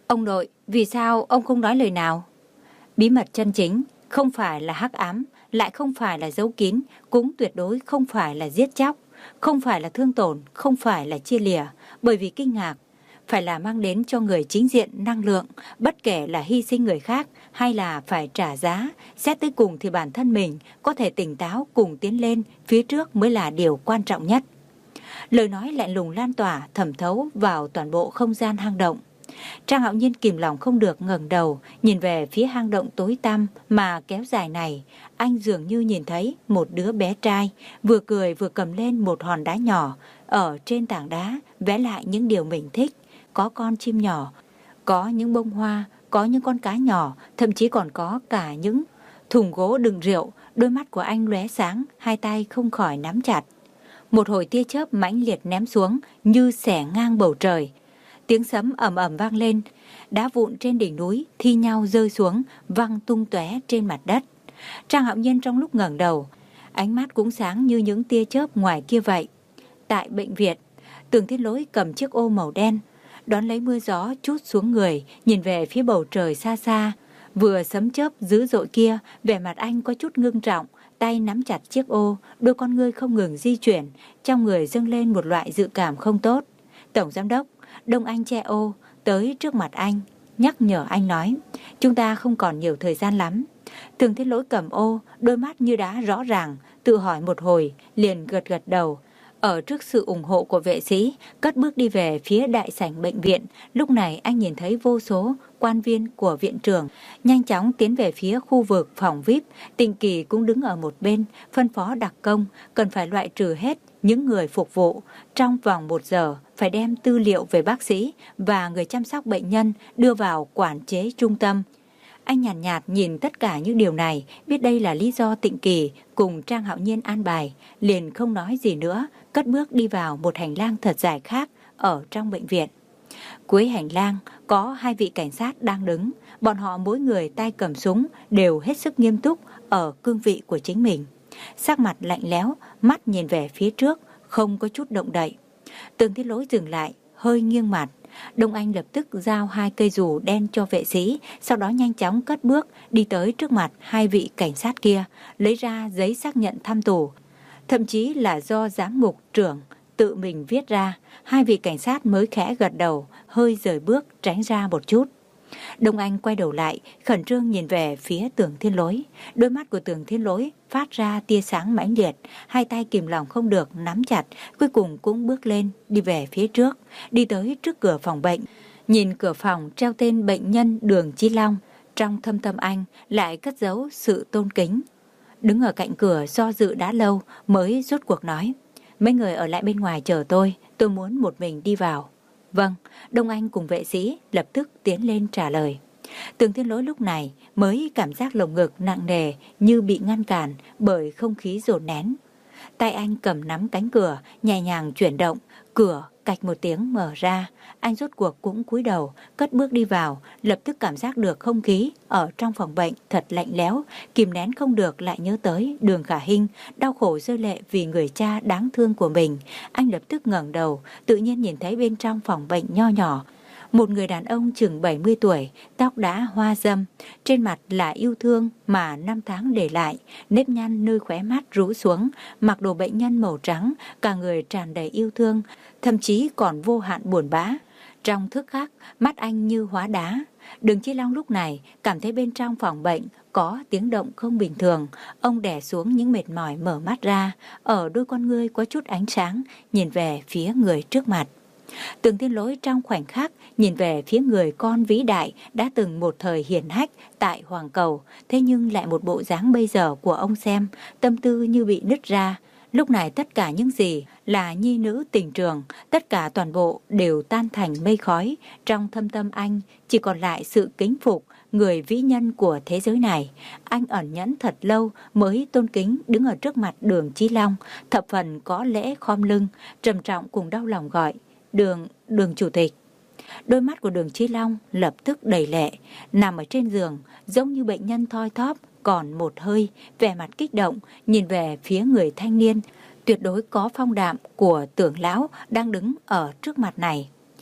S1: Ông nội, vì sao ông không nói lời nào? Bí mật chân chính không phải là hắc ám, lại không phải là giấu kín, cũng tuyệt đối không phải là giết chóc, không phải là thương tổn, không phải là chia lìa, bởi vì kinh ngạc phải là mang đến cho người chính diện năng lượng, bất kể là hy sinh người khác hay là phải trả giá, xét tới cùng thì bản thân mình có thể tỉnh táo cùng tiến lên phía trước mới là điều quan trọng nhất. Lời nói lạnh lùng lan tỏa thẩm thấu vào toàn bộ không gian hang động. Trang Hạo Nhiên kìm lòng không được ngẩng đầu, nhìn về phía hang động tối tăm mà kéo dài này. Anh dường như nhìn thấy một đứa bé trai, vừa cười vừa cầm lên một hòn đá nhỏ, ở trên tảng đá vẽ lại những điều mình thích. Có con chim nhỏ, có những bông hoa, có những con cá nhỏ, thậm chí còn có cả những thùng gỗ đựng rượu. Đôi mắt của anh lóe sáng, hai tay không khỏi nắm chặt. Một hồi tia chớp mãnh liệt ném xuống như xẻ ngang bầu trời. Tiếng sấm ầm ầm vang lên, đá vụn trên đỉnh núi thi nhau rơi xuống, văng tung tóe trên mặt đất. Trang Hạo Nhiên trong lúc ngẩng đầu, ánh mắt cũng sáng như những tia chớp ngoài kia vậy. Tại bệnh viện, Tưởng Thiên Lỗi cầm chiếc ô màu đen, đón lấy mưa gió trút xuống người, nhìn về phía bầu trời xa xa. Vừa sấm chớp dữ dội kia, vẻ mặt anh có chút ngưng trọng, tay nắm chặt chiếc ô, đôi con ngươi không ngừng di chuyển, trong người dâng lên một loại dự cảm không tốt. Tổng giám đốc Đông Anh che ô tới trước mặt anh, nhắc nhở anh nói, chúng ta không còn nhiều thời gian lắm. Tưởng Thiên Lỗi cầm ô, đôi mắt như đá rõ ràng, tự hỏi một hồi, liền gật gật đầu. Ở trước sự ủng hộ của vệ sĩ, cất bước đi về phía đại sảnh bệnh viện. Lúc này anh nhìn thấy vô số quan viên của viện trưởng nhanh chóng tiến về phía khu vực phòng vi ai pi. Tịnh Kỳ cũng đứng ở một bên, phân phó đặc công cần phải loại trừ hết những người phục vụ. Trong vòng một giờ phải đem tư liệu về bác sĩ và người chăm sóc bệnh nhân đưa vào quản chế trung tâm. Anh nhàn nhạt, nhạt nhìn tất cả những điều này, biết đây là lý do Tịnh Kỳ cùng Trang Hạo Nhiên an bài, liền không nói gì nữa, cất bước đi vào một hành lang thật dài khác ở trong bệnh viện. Cuối hành lang có hai vị cảnh sát đang đứng, bọn họ mỗi người tay cầm súng, đều hết sức nghiêm túc ở cương vị của chính mình. Sắc mặt lạnh lẽo, mắt nhìn về phía trước, không có chút động đậy. Tưởng Thiên Lỗi dừng lại, hơi nghiêng mặt. Đông Anh lập tức giao hai cây dù đen cho vệ sĩ, sau đó nhanh chóng cất bước đi tới trước mặt hai vị cảnh sát kia, lấy ra giấy xác nhận thăm tù, thậm chí là do giám mục trưởng tự mình viết ra. Hai vị cảnh sát mới khẽ gật đầu, hơi rời bước tránh ra một chút. Đông Anh quay đầu lại, khẩn trương nhìn về phía Tưởng Thiên Lỗi. Đôi mắt của Tưởng Thiên Lỗi phát ra tia sáng mãnh liệt, hai tay kìm lòng không được nắm chặt, cuối cùng cũng bước lên, đi về phía trước, đi tới trước cửa phòng bệnh. Nhìn cửa phòng treo tên bệnh nhân Đường Chí Long, trong thâm tâm anh lại cất giấu sự tôn kính. Đứng ở cạnh cửa do dự đã lâu mới rốt cuộc nói, mấy người ở lại bên ngoài chờ tôi, tôi muốn một mình đi vào. Vâng, Đông Anh cùng vệ sĩ lập tức tiến lên trả lời. Tưởng Thiên Lỗi lúc này mới cảm giác lồng ngực nặng nề như bị ngăn cản bởi không khí dồn nén. Tay anh cầm nắm cánh cửa, nhẹ nhàng chuyển động, cửa cạch một tiếng mở ra. Anh rốt cuộc cũng cúi đầu, cất bước đi vào, lập tức cảm giác được không khí ở trong phòng bệnh thật lạnh lẽo, kìm nén không được lại nhớ tới Đường Khả Hinh, đau khổ rơi lệ vì người cha đáng thương của mình. Anh lập tức ngẩng đầu, tự nhiên nhìn thấy bên trong phòng bệnh nho nhỏ, một người đàn ông chừng bảy mươi tuổi, tóc đã hoa râm, trên mặt là yêu thương mà năm tháng để lại, nếp nhăn nơi khóe mắt rũ xuống, mặc đồ bệnh nhân màu trắng, cả người tràn đầy yêu thương, thậm chí còn vô hạn buồn bã. Trong thức khắc, mắt anh như hóa đá. Đường Chí Long lúc này cảm thấy bên trong phòng bệnh có tiếng động không bình thường. Ông đè xuống những mệt mỏi mở mắt ra, ở đôi con ngươi có chút ánh sáng, nhìn về phía người trước mặt. Tưởng Thiên Lỗi trong khoảnh khắc nhìn về phía người con vĩ đại đã từng một thời hiển hách tại Hoàng Cầu, thế nhưng lại một bộ dáng bây giờ của ông xem, tâm tư như bị nứt ra. Lúc này tất cả những gì là nhi nữ tình trường, tất cả toàn bộ đều tan thành mây khói. Trong thâm tâm anh chỉ còn lại sự kính phục người vĩ nhân của thế giới này. Anh ẩn nhẫn thật lâu mới tôn kính đứng ở trước mặt Đường Chí Long, thập phần có lễ khom lưng, trầm trọng cùng đau lòng gọi, Đường, Đường Chủ tịch. Đôi mắt của Đường Chí Long lập tức đầy lệ, nằm ở trên giường giống như bệnh nhân thoi thóp, còn một hơi, vẻ mặt kích động, nhìn về phía người thanh niên tuyệt đối có phong đạm của Tưởng lão đang đứng ở trước mặt này.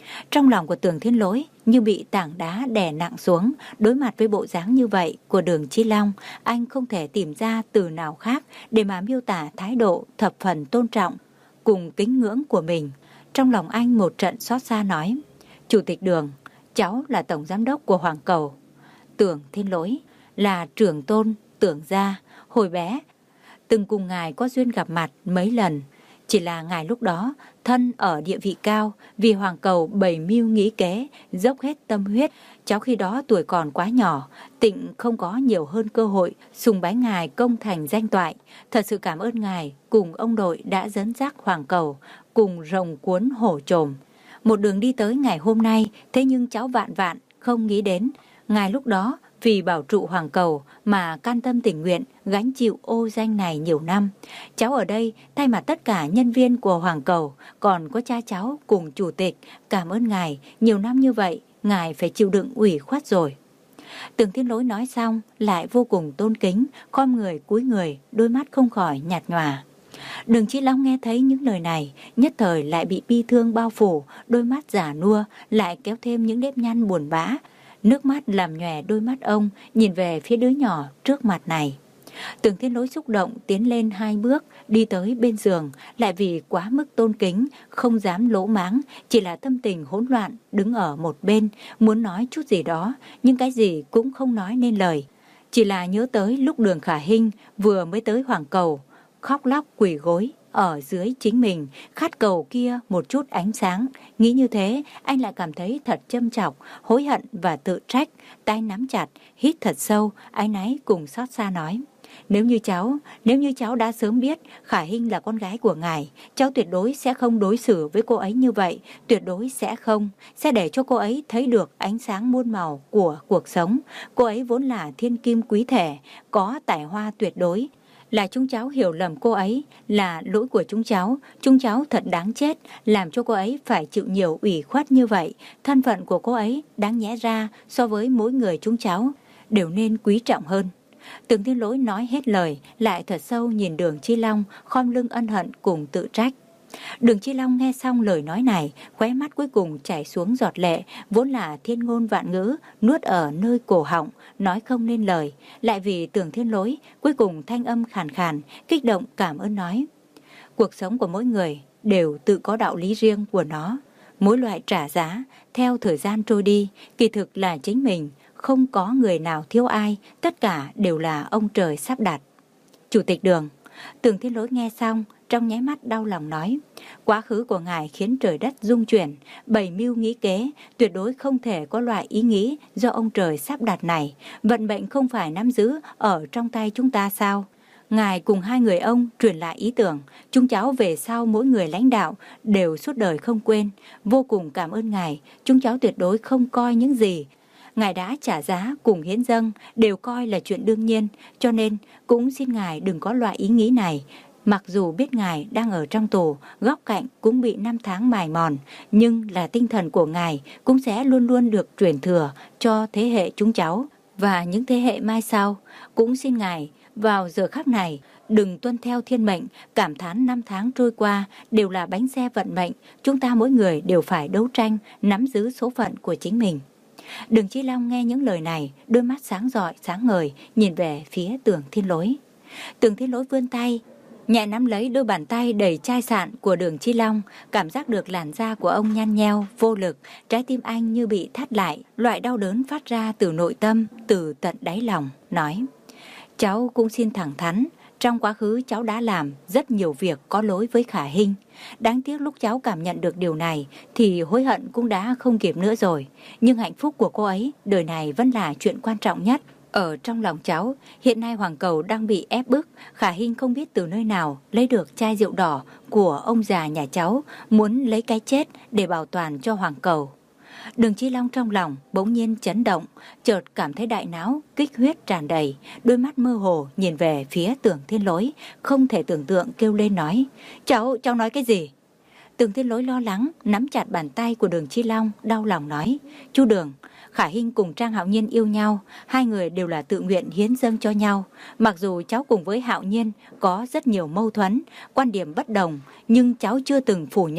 S1: Trong lòng của Tưởng Thiên Lỗi như bị tảng đá đè nặng xuống. Đối mặt với bộ dáng như vậy của Đường Chi Long, anh không thể tìm ra từ nào khác để mà miêu tả thái độ thập phần tôn trọng cùng kính ngưỡng của mình. Trong lòng anh một trận xót xa nói: Chủ tịch Đường, cháu là tổng giám đốc của Hoàng Cầu. Tưởng Thiên Lỗi là trưởng tôn Tưởng gia. Hồi bé từng cùng ngài có duyên gặp mặt mấy lần. Chỉ là ngài lúc đó thân ở địa vị cao, vì Hoàng Cầu bày mưu nghĩ kế, dốc hết tâm huyết. Cháu khi đó tuổi còn quá nhỏ, Tịnh không có nhiều hơn cơ hội sùng bái ngài công thành danh toại. Thật sự cảm ơn ngài cùng ông đội đã dẫn dắt Hoàng Cầu cùng rồng cuốn hổ trồm một đường đi tới ngày hôm nay. Thế nhưng cháu vạn vạn không nghĩ đến ngài lúc đó vì bảo trụ Hoàng Cầu mà can tâm tình nguyện gánh chịu ô danh này nhiều năm. Cháu ở đây thay mặt tất cả nhân viên của Hoàng Cầu, còn có cha cháu cùng chủ tịch, cảm ơn ngài. Nhiều năm như vậy, ngài phải chịu đựng ủy khuất rồi. Tưởng Thiên Lỗi nói xong lại vô cùng tôn kính, khom người cúi người, đôi mắt không khỏi nhạt nhòa. Đường Chi Long nghe thấy những lời này, nhất thời lại bị bi thương bao phủ, đôi mắt già nua lại kéo thêm những nếp nhăn buồn bã. Nước mắt làm nhòe đôi mắt ông, nhìn về phía đứa nhỏ trước mặt này. Tưởng Thiên Lỗi xúc động tiến lên hai bước, đi tới bên giường, lại vì quá mức tôn kính, không dám lỗ mãng, chỉ là tâm tình hỗn loạn, đứng ở một bên, muốn nói chút gì đó, nhưng cái gì cũng không nói nên lời. Chỉ là nhớ tới lúc Đường Khả Hinh vừa mới tới Hoàng Cầu, khóc lóc quỳ gối ở dưới chính mình, khát cầu kia một chút ánh sáng. Nghĩ như thế, anh lại cảm thấy thật châm chọc, hối hận và tự trách. Tay nắm chặt, hít thật sâu, áy náy cùng xót xa nói: Nếu như cháu, nếu như cháu đã sớm biết Khả Hinh là con gái của ngài, cháu tuyệt đối sẽ không đối xử với cô ấy như vậy, tuyệt đối sẽ không, sẽ để cho cô ấy thấy được ánh sáng muôn màu của cuộc sống. Cô ấy vốn là thiên kim quý thể, có tài hoa tuyệt đối. Là chúng cháu hiểu lầm cô ấy, là lỗi của chúng cháu, chúng cháu thật đáng chết, làm cho cô ấy phải chịu nhiều ủy khuất như vậy. Thân phận của cô ấy đáng nhẽ ra so với mỗi người chúng cháu đều nên quý trọng hơn. Tưởng Thiên Lỗi nói hết lời, lại thật sâu nhìn Đường Chi Long, khom lưng ân hận cùng tự trách. Đường Chi Long nghe xong lời nói này, khóe mắt cuối cùng chảy xuống giọt lệ, vốn là thiên ngôn vạn ngữ, nuốt ở nơi cổ họng, nói không nên lời. Lại vì Tưởng Thiên Lỗi, cuối cùng thanh âm khàn khàn, kích động cảm ơn nói: Cuộc sống của mỗi người đều tự có đạo lý riêng của nó. Mỗi loại trả giá, theo thời gian trôi đi, kỳ thực là chính mình, không có người nào thiếu ai, tất cả đều là ông trời sắp đặt. Chủ tịch Đường. Tưởng Thiên Lỗi nghe xong, trong nháy mắt đau lòng nói: Quá khứ của ngài khiến trời đất rung chuyển, bày mưu nghĩ kế, tuyệt đối không thể có loại ý nghĩ do ông trời sắp đặt này. Vận mệnh không phải nắm giữ ở trong tay chúng ta sao? Ngài cùng hai người ông truyền lại ý tưởng, chúng cháu về sau mỗi người lãnh đạo đều suốt đời không quên. Vô cùng cảm ơn ngài, chúng cháu tuyệt đối không coi những gì ngài đã trả giá cùng hiến dâng đều coi là chuyện đương nhiên, cho nên cũng xin ngài đừng có loại ý nghĩ này. Mặc dù biết ngài đang ở trong tù, góc cạnh cũng bị năm tháng mài mòn, nhưng là tinh thần của ngài cũng sẽ luôn luôn được truyền thừa cho thế hệ chúng cháu và những thế hệ mai sau. Cũng xin ngài vào giờ khắc này đừng tuân theo thiên mệnh, cảm thán năm tháng trôi qua đều là bánh xe vận mệnh, chúng ta mỗi người đều phải đấu tranh, nắm giữ số phận của chính mình. Đường Chi Long nghe những lời này, đôi mắt sáng rọi sáng ngời, nhìn về phía Tưởng Thiên Lỗi. Tưởng Thiên Lỗi vươn tay, nhẹ nắm lấy đôi bàn tay đầy chai sạn của Đường Chi Long, cảm giác được làn da của ông nhăn nheo, vô lực, trái tim anh như bị thắt lại, loại đau đớn phát ra từ nội tâm, từ tận đáy lòng, nói: Cháu cũng xin thẳng thắn, trong quá khứ cháu đã làm rất nhiều việc có lỗi với Khả Hinh. Đáng tiếc lúc cháu cảm nhận được điều này thì hối hận cũng đã không kịp nữa rồi. Nhưng hạnh phúc của cô ấy đời này vẫn là chuyện quan trọng nhất. Ở trong lòng cháu, hiện nay Hoàng Cầu đang bị ép bức. Khả Hinh không biết từ nơi nào lấy được chai rượu đỏ của ông già nhà cháu, muốn lấy cái chết để bảo toàn cho Hoàng Cầu. Đường Chi Long trong lòng bỗng nhiên chấn động, chợt cảm thấy đại não kích huyết tràn đầy, đôi mắt mơ hồ nhìn về phía Tưởng Thiên Lỗi, không thể tưởng tượng kêu lên nói: Cháu, cháu nói cái gì? Tưởng Thiên Lỗi lo lắng nắm chặt bàn tay của Đường Chi Long, đau lòng nói: Chú Đường, Khả Hinh cùng Trang Hạo Nhiên yêu nhau, hai người đều là tự nguyện hiến dâng cho nhau. Mặc dù cháu cùng với Hạo Nhiên có rất nhiều mâu thuẫn, quan điểm bất đồng, nhưng cháu chưa từng phủ nhận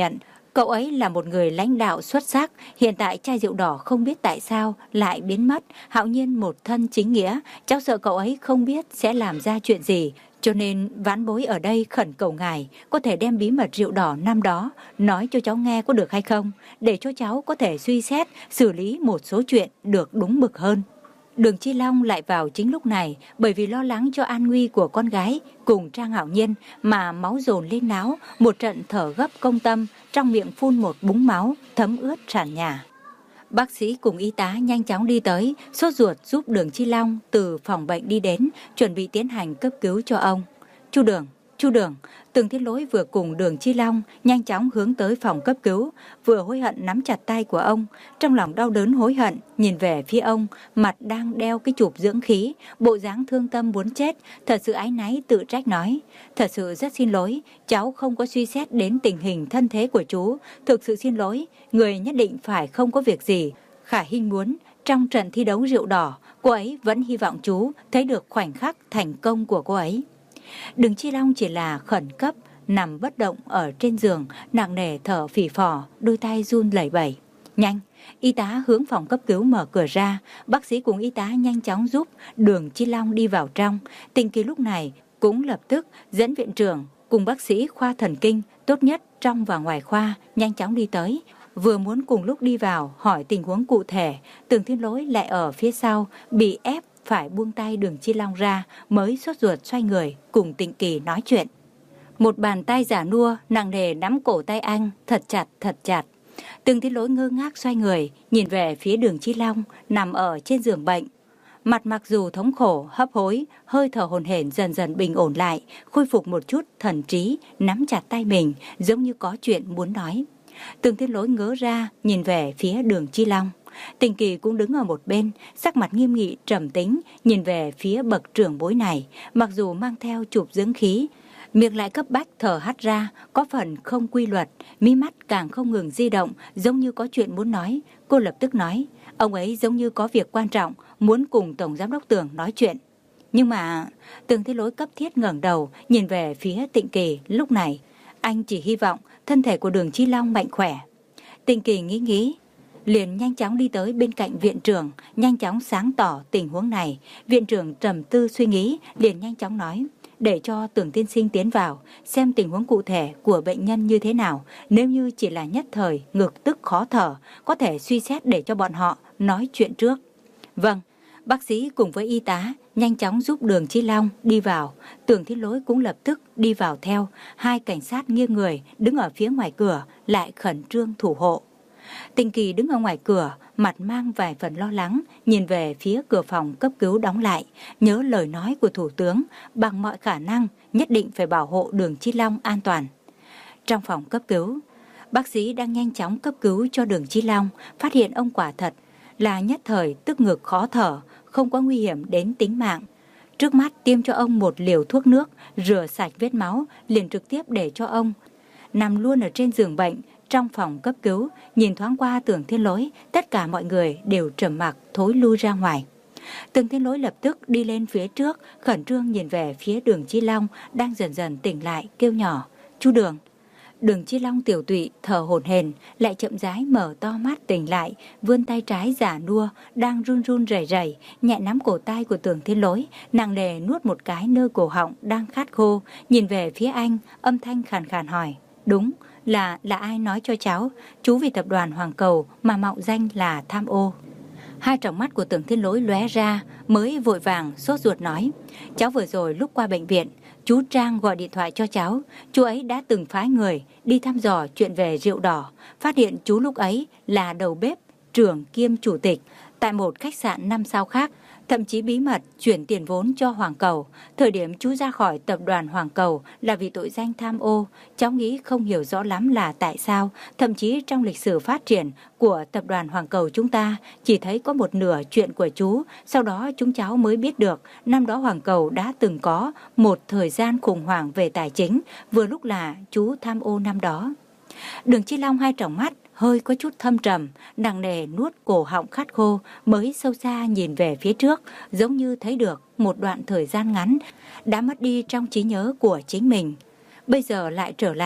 S1: Cậu ấy là một người lãnh đạo xuất sắc, hiện tại chai rượu đỏ không biết tại sao lại biến mất. Hạo Nhiên một thân chính nghĩa, cháu sợ cậu ấy không biết sẽ làm ra chuyện gì. Cho nên vãn bối ở đây khẩn cầu ngài có thể đem bí mật rượu đỏ năm đó nói cho cháu nghe có được hay không, để cho cháu có thể suy xét, xử lý một số chuyện được đúng mực hơn. Đường Chi Long lại vào chính lúc này, bởi vì lo lắng cho an nguy của con gái cùng Trang Hạo Nhiên mà máu dồn lên não, một trận thở gấp công tâm, trong miệng phun một búng máu thấm ướt sàn nhà. Bác sĩ cùng y tá nhanh chóng đi tới, sốt ruột giúp Đường Chi Long từ phòng bệnh đi đến, chuẩn bị tiến hành cấp cứu cho ông. Chu Đường, Chu Đường, Tường Thiên Lỗi vừa cùng Đường Chi Long nhanh chóng hướng tới phòng cấp cứu, vừa hối hận nắm chặt tay của ông, trong lòng đau đớn hối hận, nhìn về phía ông, mặt đang đeo cái chụp dưỡng khí, bộ dáng thương tâm muốn chết, thật sự áy náy tự trách nói, thật sự rất xin lỗi, cháu không có suy xét đến tình hình thân thế của chú, thực sự xin lỗi, người nhất định phải không có việc gì. Khả Hinh muốn trong trận thi đấu rượu đỏ, cô ấy vẫn hy vọng chú thấy được khoảnh khắc thành công của cô ấy. Đường Chi Long chỉ là khẩn cấp, nằm bất động ở trên giường, nặng nề thở phì phò, đôi tay run lẩy bẩy. Nhanh, y tá hướng phòng cấp cứu mở cửa ra, bác sĩ cùng y tá nhanh chóng giúp Đường Chi Long đi vào trong. Tình Kỳ lúc này cũng lập tức dẫn viện trưởng cùng bác sĩ khoa thần kinh tốt nhất trong và ngoài khoa nhanh chóng đi tới. Vừa muốn cùng lúc đi vào hỏi tình huống cụ thể, Tường Thiên Lỗi lại ở phía sau bị ép phải buông tay Đường Chi Long ra, mới sốt ruột xoay người cùng Tịnh Kỳ nói chuyện. Một bàn tay giả nua nặng nề nắm cổ tay anh thật chặt thật chặt. Tường Thiên Lỗi ngơ ngác xoay người nhìn về phía Đường Chi Long nằm ở trên giường bệnh. Mặt mặc dù thống khổ, hấp hối, hơi thở hổn hển dần dần bình ổn lại, khôi phục một chút thần trí, nắm chặt tay mình giống như có chuyện muốn nói. Tường Thiên Lỗi ngớ ra nhìn về phía Đường Chi Long. Tình Kỳ cũng đứng ở một bên, sắc mặt nghiêm nghị trầm tính, nhìn về phía bậc trưởng bối này, mặc dù mang theo chụp dưỡng khí, miệng lại cấp bách thở hắt ra, có phần không quy luật, mí mắt càng không ngừng di động, giống như có chuyện muốn nói. Cô lập tức nói, ông ấy giống như có việc quan trọng, muốn cùng Tổng Giám đốc Tường nói chuyện. Nhưng mà, Tường Thiên Lỗi cấp thiết ngẩng đầu, nhìn về phía Tịnh Kỳ, lúc này, anh chỉ hy vọng thân thể của Đường Chi Long mạnh khỏe. Tịnh Kỳ nghĩ nghĩ, liền nhanh chóng đi tới bên cạnh viện trưởng, nhanh chóng sáng tỏ tình huống này. Viện trưởng trầm tư suy nghĩ, liền nhanh chóng nói, để cho Tưởng tiên sinh tiến vào, xem tình huống cụ thể của bệnh nhân như thế nào. Nếu như chỉ là nhất thời, ngực tức khó thở, có thể suy xét để cho bọn họ nói chuyện trước. Vâng, bác sĩ cùng với y tá nhanh chóng giúp Đường Chi Long đi vào. Tưởng Thiên Lỗi cũng lập tức đi vào theo. Hai cảnh sát nghiêng người đứng ở phía ngoài cửa, lại khẩn trương thủ hộ. Tình Kỳ đứng ở ngoài cửa, mặt mang vài phần lo lắng, nhìn về phía cửa phòng cấp cứu đóng lại, nhớ lời nói của Thủ tướng, bằng mọi khả năng nhất định phải bảo hộ Đường Chi Long an toàn. Trong phòng cấp cứu, bác sĩ đang nhanh chóng cấp cứu cho Đường Chi Long, phát hiện ông quả thật là nhất thời tức ngực khó thở, không có nguy hiểm đến tính mạng. Trước mắt tiêm cho ông một liều thuốc nước, rửa sạch vết máu, liền trực tiếp để cho ông nằm luôn ở trên giường bệnh. Trong phòng cấp cứu, nhìn thoáng qua Tưởng Thiên Lỗi, tất cả mọi người đều trầm mặc thối lui ra ngoài. Tưởng Thiên Lỗi lập tức đi lên phía trước, khẩn trương nhìn về phía Đường Chi Long đang dần dần tỉnh lại, kêu nhỏ, "Chu Đường." Đường Chi Long tiểu tụy thở hổn hển, lại chậm rãi mở to mắt tỉnh lại, vươn tay trái giả nua đang run run rẩy rẩy, nhẹ nắm cổ tay của Tưởng Thiên Lỗi, nặng nề nuốt một cái nơi cổ họng đang khát khô, nhìn về phía anh, âm thanh khàn khàn hỏi, "Đúng, là là ai nói cho cháu, chú vì tập đoàn Hoàng Cầu mà mạo danh là tham ô?" Hai tròng mắt của Tưởng Thiên Lỗi lóe ra, mới vội vàng sốt ruột nói, "Cháu vừa rồi lúc qua bệnh viện, chú Trang gọi điện thoại cho cháu, chú ấy đã từng phái người đi thăm dò chuyện về rượu đỏ, phát hiện chú lúc ấy là đầu bếp, trưởng kiêm chủ tịch tại một khách sạn năm sao khác, thậm chí bí mật chuyển tiền vốn cho Hoàng Cầu. Thời điểm chú ra khỏi tập đoàn Hoàng Cầu là vì tội danh tham ô. Cháu nghĩ không hiểu rõ lắm là tại sao, thậm chí trong lịch sử phát triển của tập đoàn Hoàng Cầu chúng ta chỉ thấy có một nửa chuyện của chú. Sau đó chúng cháu mới biết được năm đó Hoàng Cầu đã từng có một thời gian khủng hoảng về tài chính, vừa lúc là chú tham ô năm đó." Đường Chi Long hai tròng mắt hơi có chút thâm trầm, nặng nề nuốt cổ họng khát khô, mới sâu xa nhìn về phía trước, giống như thấy được một đoạn thời gian ngắn đã mất đi trong trí nhớ của chính mình. Bây giờ lại trở lại,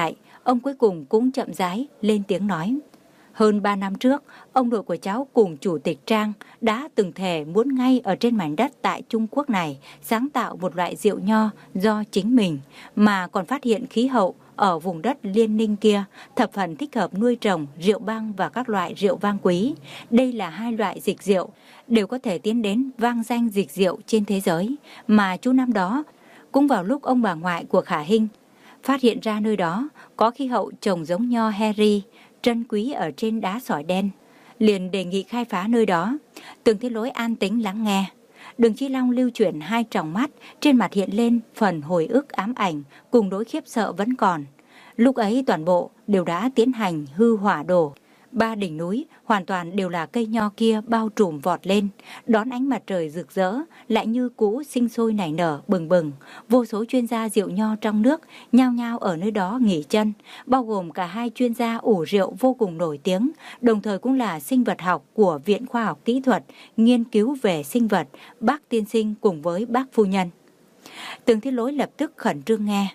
S1: ông cuối cùng cũng chậm rãi lên tiếng nói. Hơn ba năm trước, ông nội của cháu cùng Chủ tịch Trang đã từng thề muốn ngay ở trên mảnh đất tại Trung Quốc này sáng tạo một loại rượu nho do chính mình, mà còn phát hiện khí hậu ở vùng đất Liên Ninh kia thập phần thích hợp nuôi trồng rượu bang và các loại rượu vang quý. Đây là hai loại dịch rượu đều có thể tiến đến vang danh dịch rượu trên thế giới, mà chú năm đó cũng vào lúc ông bà ngoại của Khả Hinh phát hiện ra nơi đó có khí hậu trồng giống nho Harry trân quý ở trên đá sỏi đen, liền đề nghị khai phá nơi đó. Tường Thiên Lỗi an tĩnh lắng nghe. Đường Chi Long lưu chuyển hai tròng mắt, trên mặt hiện lên phần hồi ức ám ảnh cùng nỗi khiếp sợ vẫn còn. Lúc ấy toàn bộ đều đã tiến hành hư hỏa đổ. Ba đỉnh núi hoàn toàn đều là cây nho kia bao trùm vọt lên, đón ánh mặt trời rực rỡ, lại như cũ sinh sôi nảy nở bừng bừng. Vô số chuyên gia rượu nho trong nước nhao nhao ở nơi đó nghỉ chân, bao gồm cả hai chuyên gia ủ rượu vô cùng nổi tiếng, đồng thời cũng là sinh vật học của Viện Khoa học Kỹ thuật, nghiên cứu về sinh vật, bác tiên sinh cùng với bác phu nhân. Tường Thiên Lỗi lập tức khẩn trương nghe.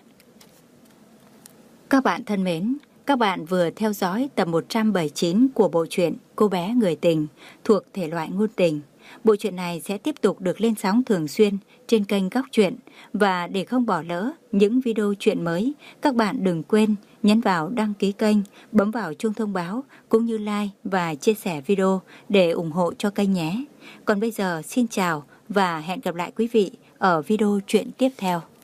S1: Các bạn thân mến, các bạn vừa theo dõi tập một trăm bảy mươi chín của bộ truyện Cô bé người tình thuộc thể loại ngôn tình. Bộ truyện này sẽ tiếp tục được lên sóng thường xuyên trên kênh Góc Truyện, và để không bỏ lỡ những video truyện mới, các bạn đừng quên nhấn vào đăng ký kênh, bấm vào chuông thông báo cũng như like và chia sẻ video để ủng hộ cho kênh nhé. Còn bây giờ xin chào và hẹn gặp lại quý vị ở video truyện tiếp theo.